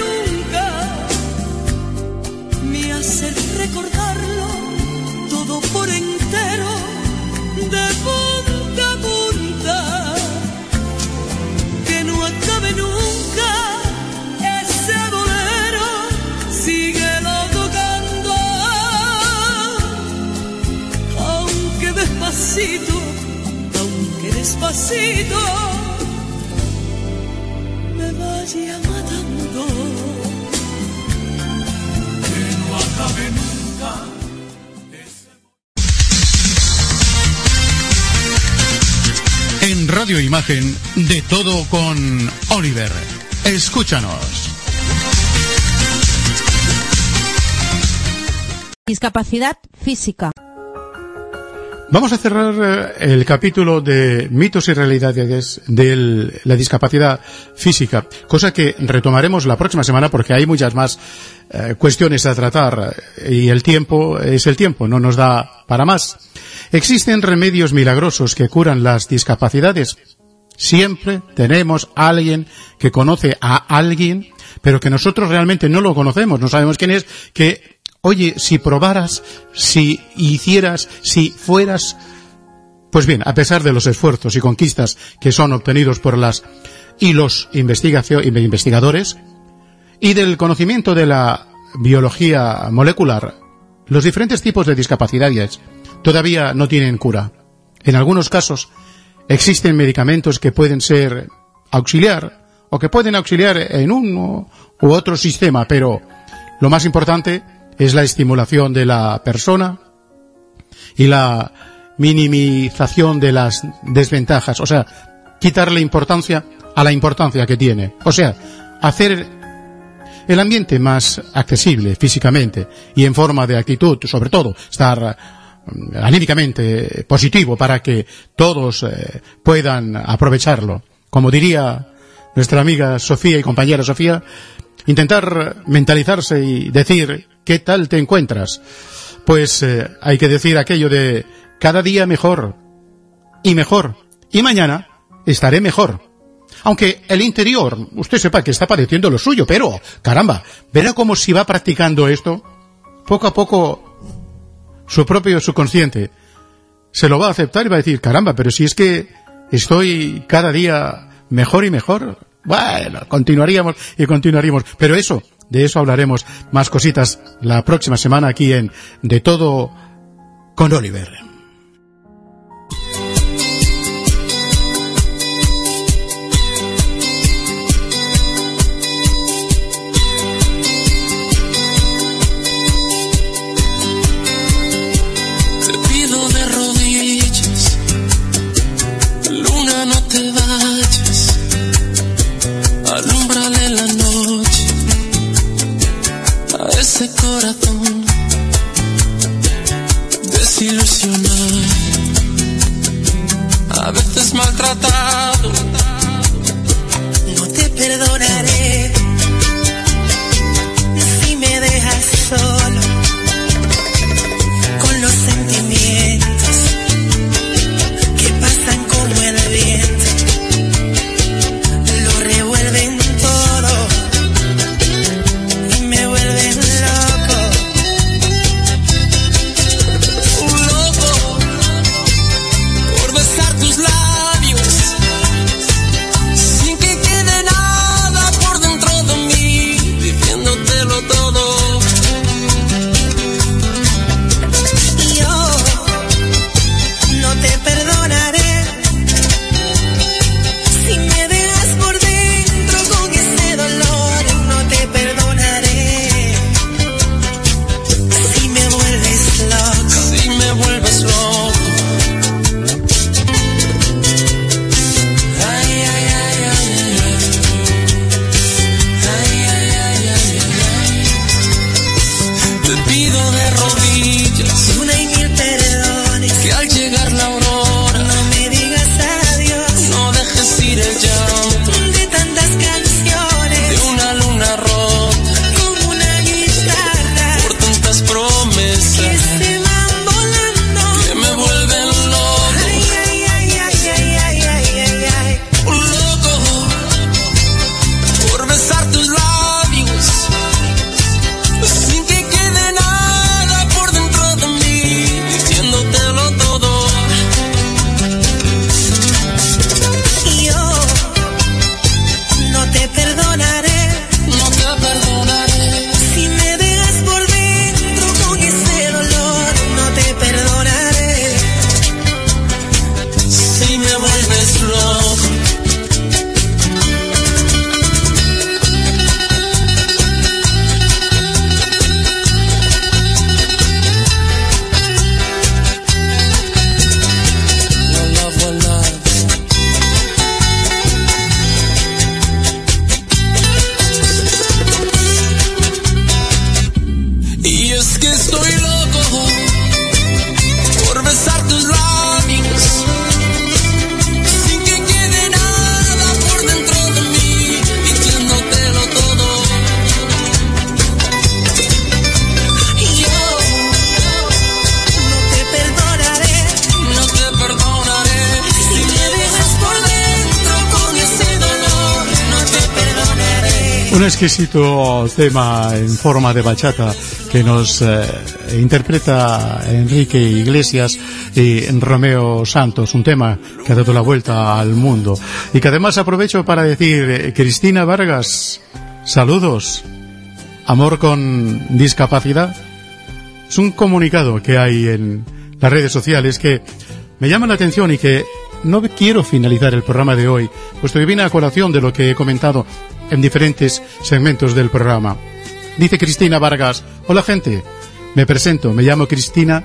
nunca, me hace recordarlo todo por entero, de punta a punta, que no acabe nunca ese bolero, síguelo tocando. Aunque despacito me vaya matando, que no acabe nunca. En Radio Imagen, de todo con Oliver. Escúchanos. Discapacidad física. Vamos a cerrar el capítulo de mitos y realidades de la discapacidad física, cosa que retomaremos la próxima semana porque hay muchas más cuestiones a tratar y el tiempo es el tiempo, no nos da para más. ¿Existen remedios milagrosos que curan las discapacidades? Siempre tenemos a alguien que conoce a alguien, pero que nosotros realmente no lo conocemos, no sabemos quién es, que... Oye, si probaras, si hicieras, si fueras... Pues bien, a pesar de los esfuerzos y conquistas que son obtenidos por los investigadores y del conocimiento de la biología molecular, los diferentes tipos de discapacidades todavía no tienen cura. En algunos casos existen medicamentos que pueden ser auxiliar o que pueden auxiliar en uno u otro sistema, pero lo más importante es la estimulación de la persona y la minimización de las desventajas, o sea, quitarle importancia a la importancia que tiene, o sea, hacer el ambiente más accesible físicamente y en forma de actitud, sobre todo, estar anímicamente positivo para que todos puedan aprovecharlo. Como diría nuestra amiga Sofía y compañera Sofía, intentar mentalizarse y decir ¿qué tal te encuentras? Pues hay que decir aquello de cada día mejor y mañana estaré mejor. Aunque el interior, usted sepa que está padeciendo lo suyo, pero caramba, verá cómo si va practicando esto, poco a poco su propio subconsciente se lo va a aceptar y va a decir caramba, pero si es que estoy cada día mejor y mejor. Bueno, continuaríamos, pero de eso hablaremos más cositas la próxima semana aquí en De Todo con Oliver. Te pido de rodillas, luna, no te vayas, alúmbrale la noche a ese corazón desilusionado, a veces maltratado. No te perdonaré si me dejas solo con los sentimientos que pasan como el viento, lo revuelven todo y me vuelven loco, por besar tus labios sin que quede nada Un exquisito tema en forma de bachata que nos interpreta Enrique Iglesias y Romeo Santos, un tema que ha dado la vuelta al mundo y que además aprovecho para decir, Cristina Vargas, saludos. Amor con discapacidad es un comunicado que hay en las redes sociales que me llama la atención y que no quiero finalizar el programa de hoy, puesto que viene a colación de lo que he comentado en diferentes segmentos del programa. Dice Cristina Vargas: hola gente, me presento, me llamo Cristina,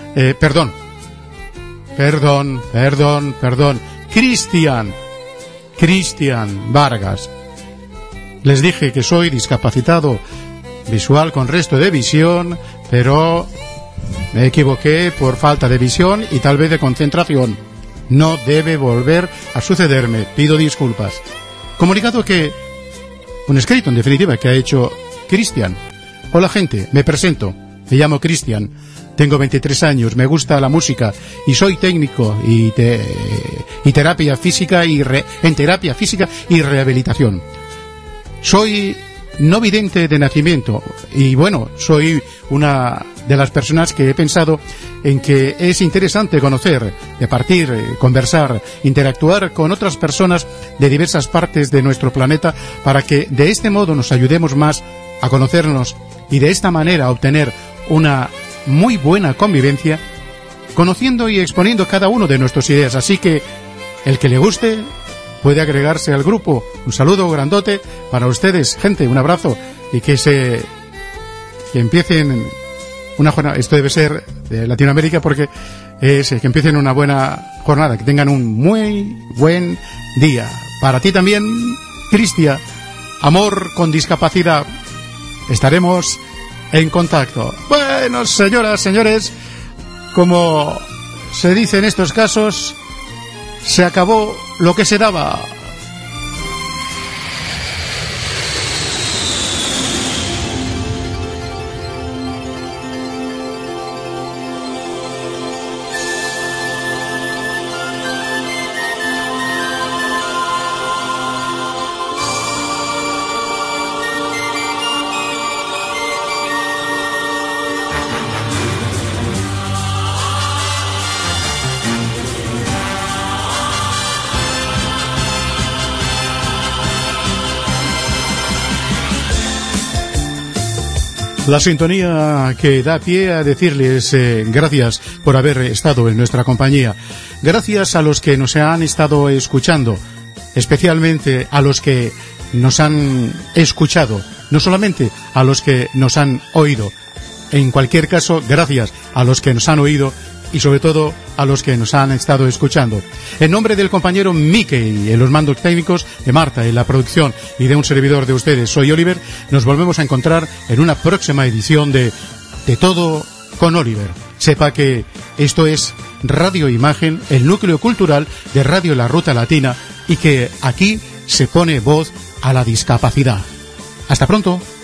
Cristian Vargas. Les dije que soy discapacitado visual con resto de visión, pero me equivoqué por falta de visión y tal vez de concentración. No debe volver a sucederme, pido disculpas. Comunicado que... un escrito, en definitiva, que ha hecho Cristian. Hola gente, me presento, me llamo Cristian, tengo 23 años, me gusta la música y soy técnico y terapia física en terapia física y rehabilitación. Soy no vidente de nacimiento y bueno, soy una de las personas que he pensado en que es interesante conocer, departir, conversar, interactuar con otras personas de diversas partes de nuestro planeta para que de este modo nos ayudemos más a conocernos y de esta manera obtener una muy buena convivencia, conociendo y exponiendo cada uno de nuestras ideas. Así que el que le guste puede agregarse al grupo. Un saludo grandote para ustedes, gente, un abrazo y que empiecen una jornada. Esto debe ser de Latinoamérica porque que empiecen una buena jornada, que tengan un muy buen día. Para ti también, Cristian, amor con discapacidad. Estaremos en contacto. Bueno, señoras, señores, como se dice en estos casos, se acabó lo que se daba. La sintonía que da pie a decirles gracias por haber estado en nuestra compañía. Gracias a los que nos han estado escuchando, especialmente a los que nos han escuchado, no solamente a los que nos han oído. En cualquier caso, gracias a los que nos han oído y sobre todo a los que nos han estado escuchando. En nombre del compañero Mickey, en los mandos técnicos, de Marta en la producción y de un servidor de ustedes, soy Oliver, nos volvemos a encontrar en una próxima edición de Todo con Oliver. Sepa que esto es Radio Imagen, el núcleo cultural de Radio La Ruta Latina, y que aquí se pone voz a la discapacidad. Hasta pronto.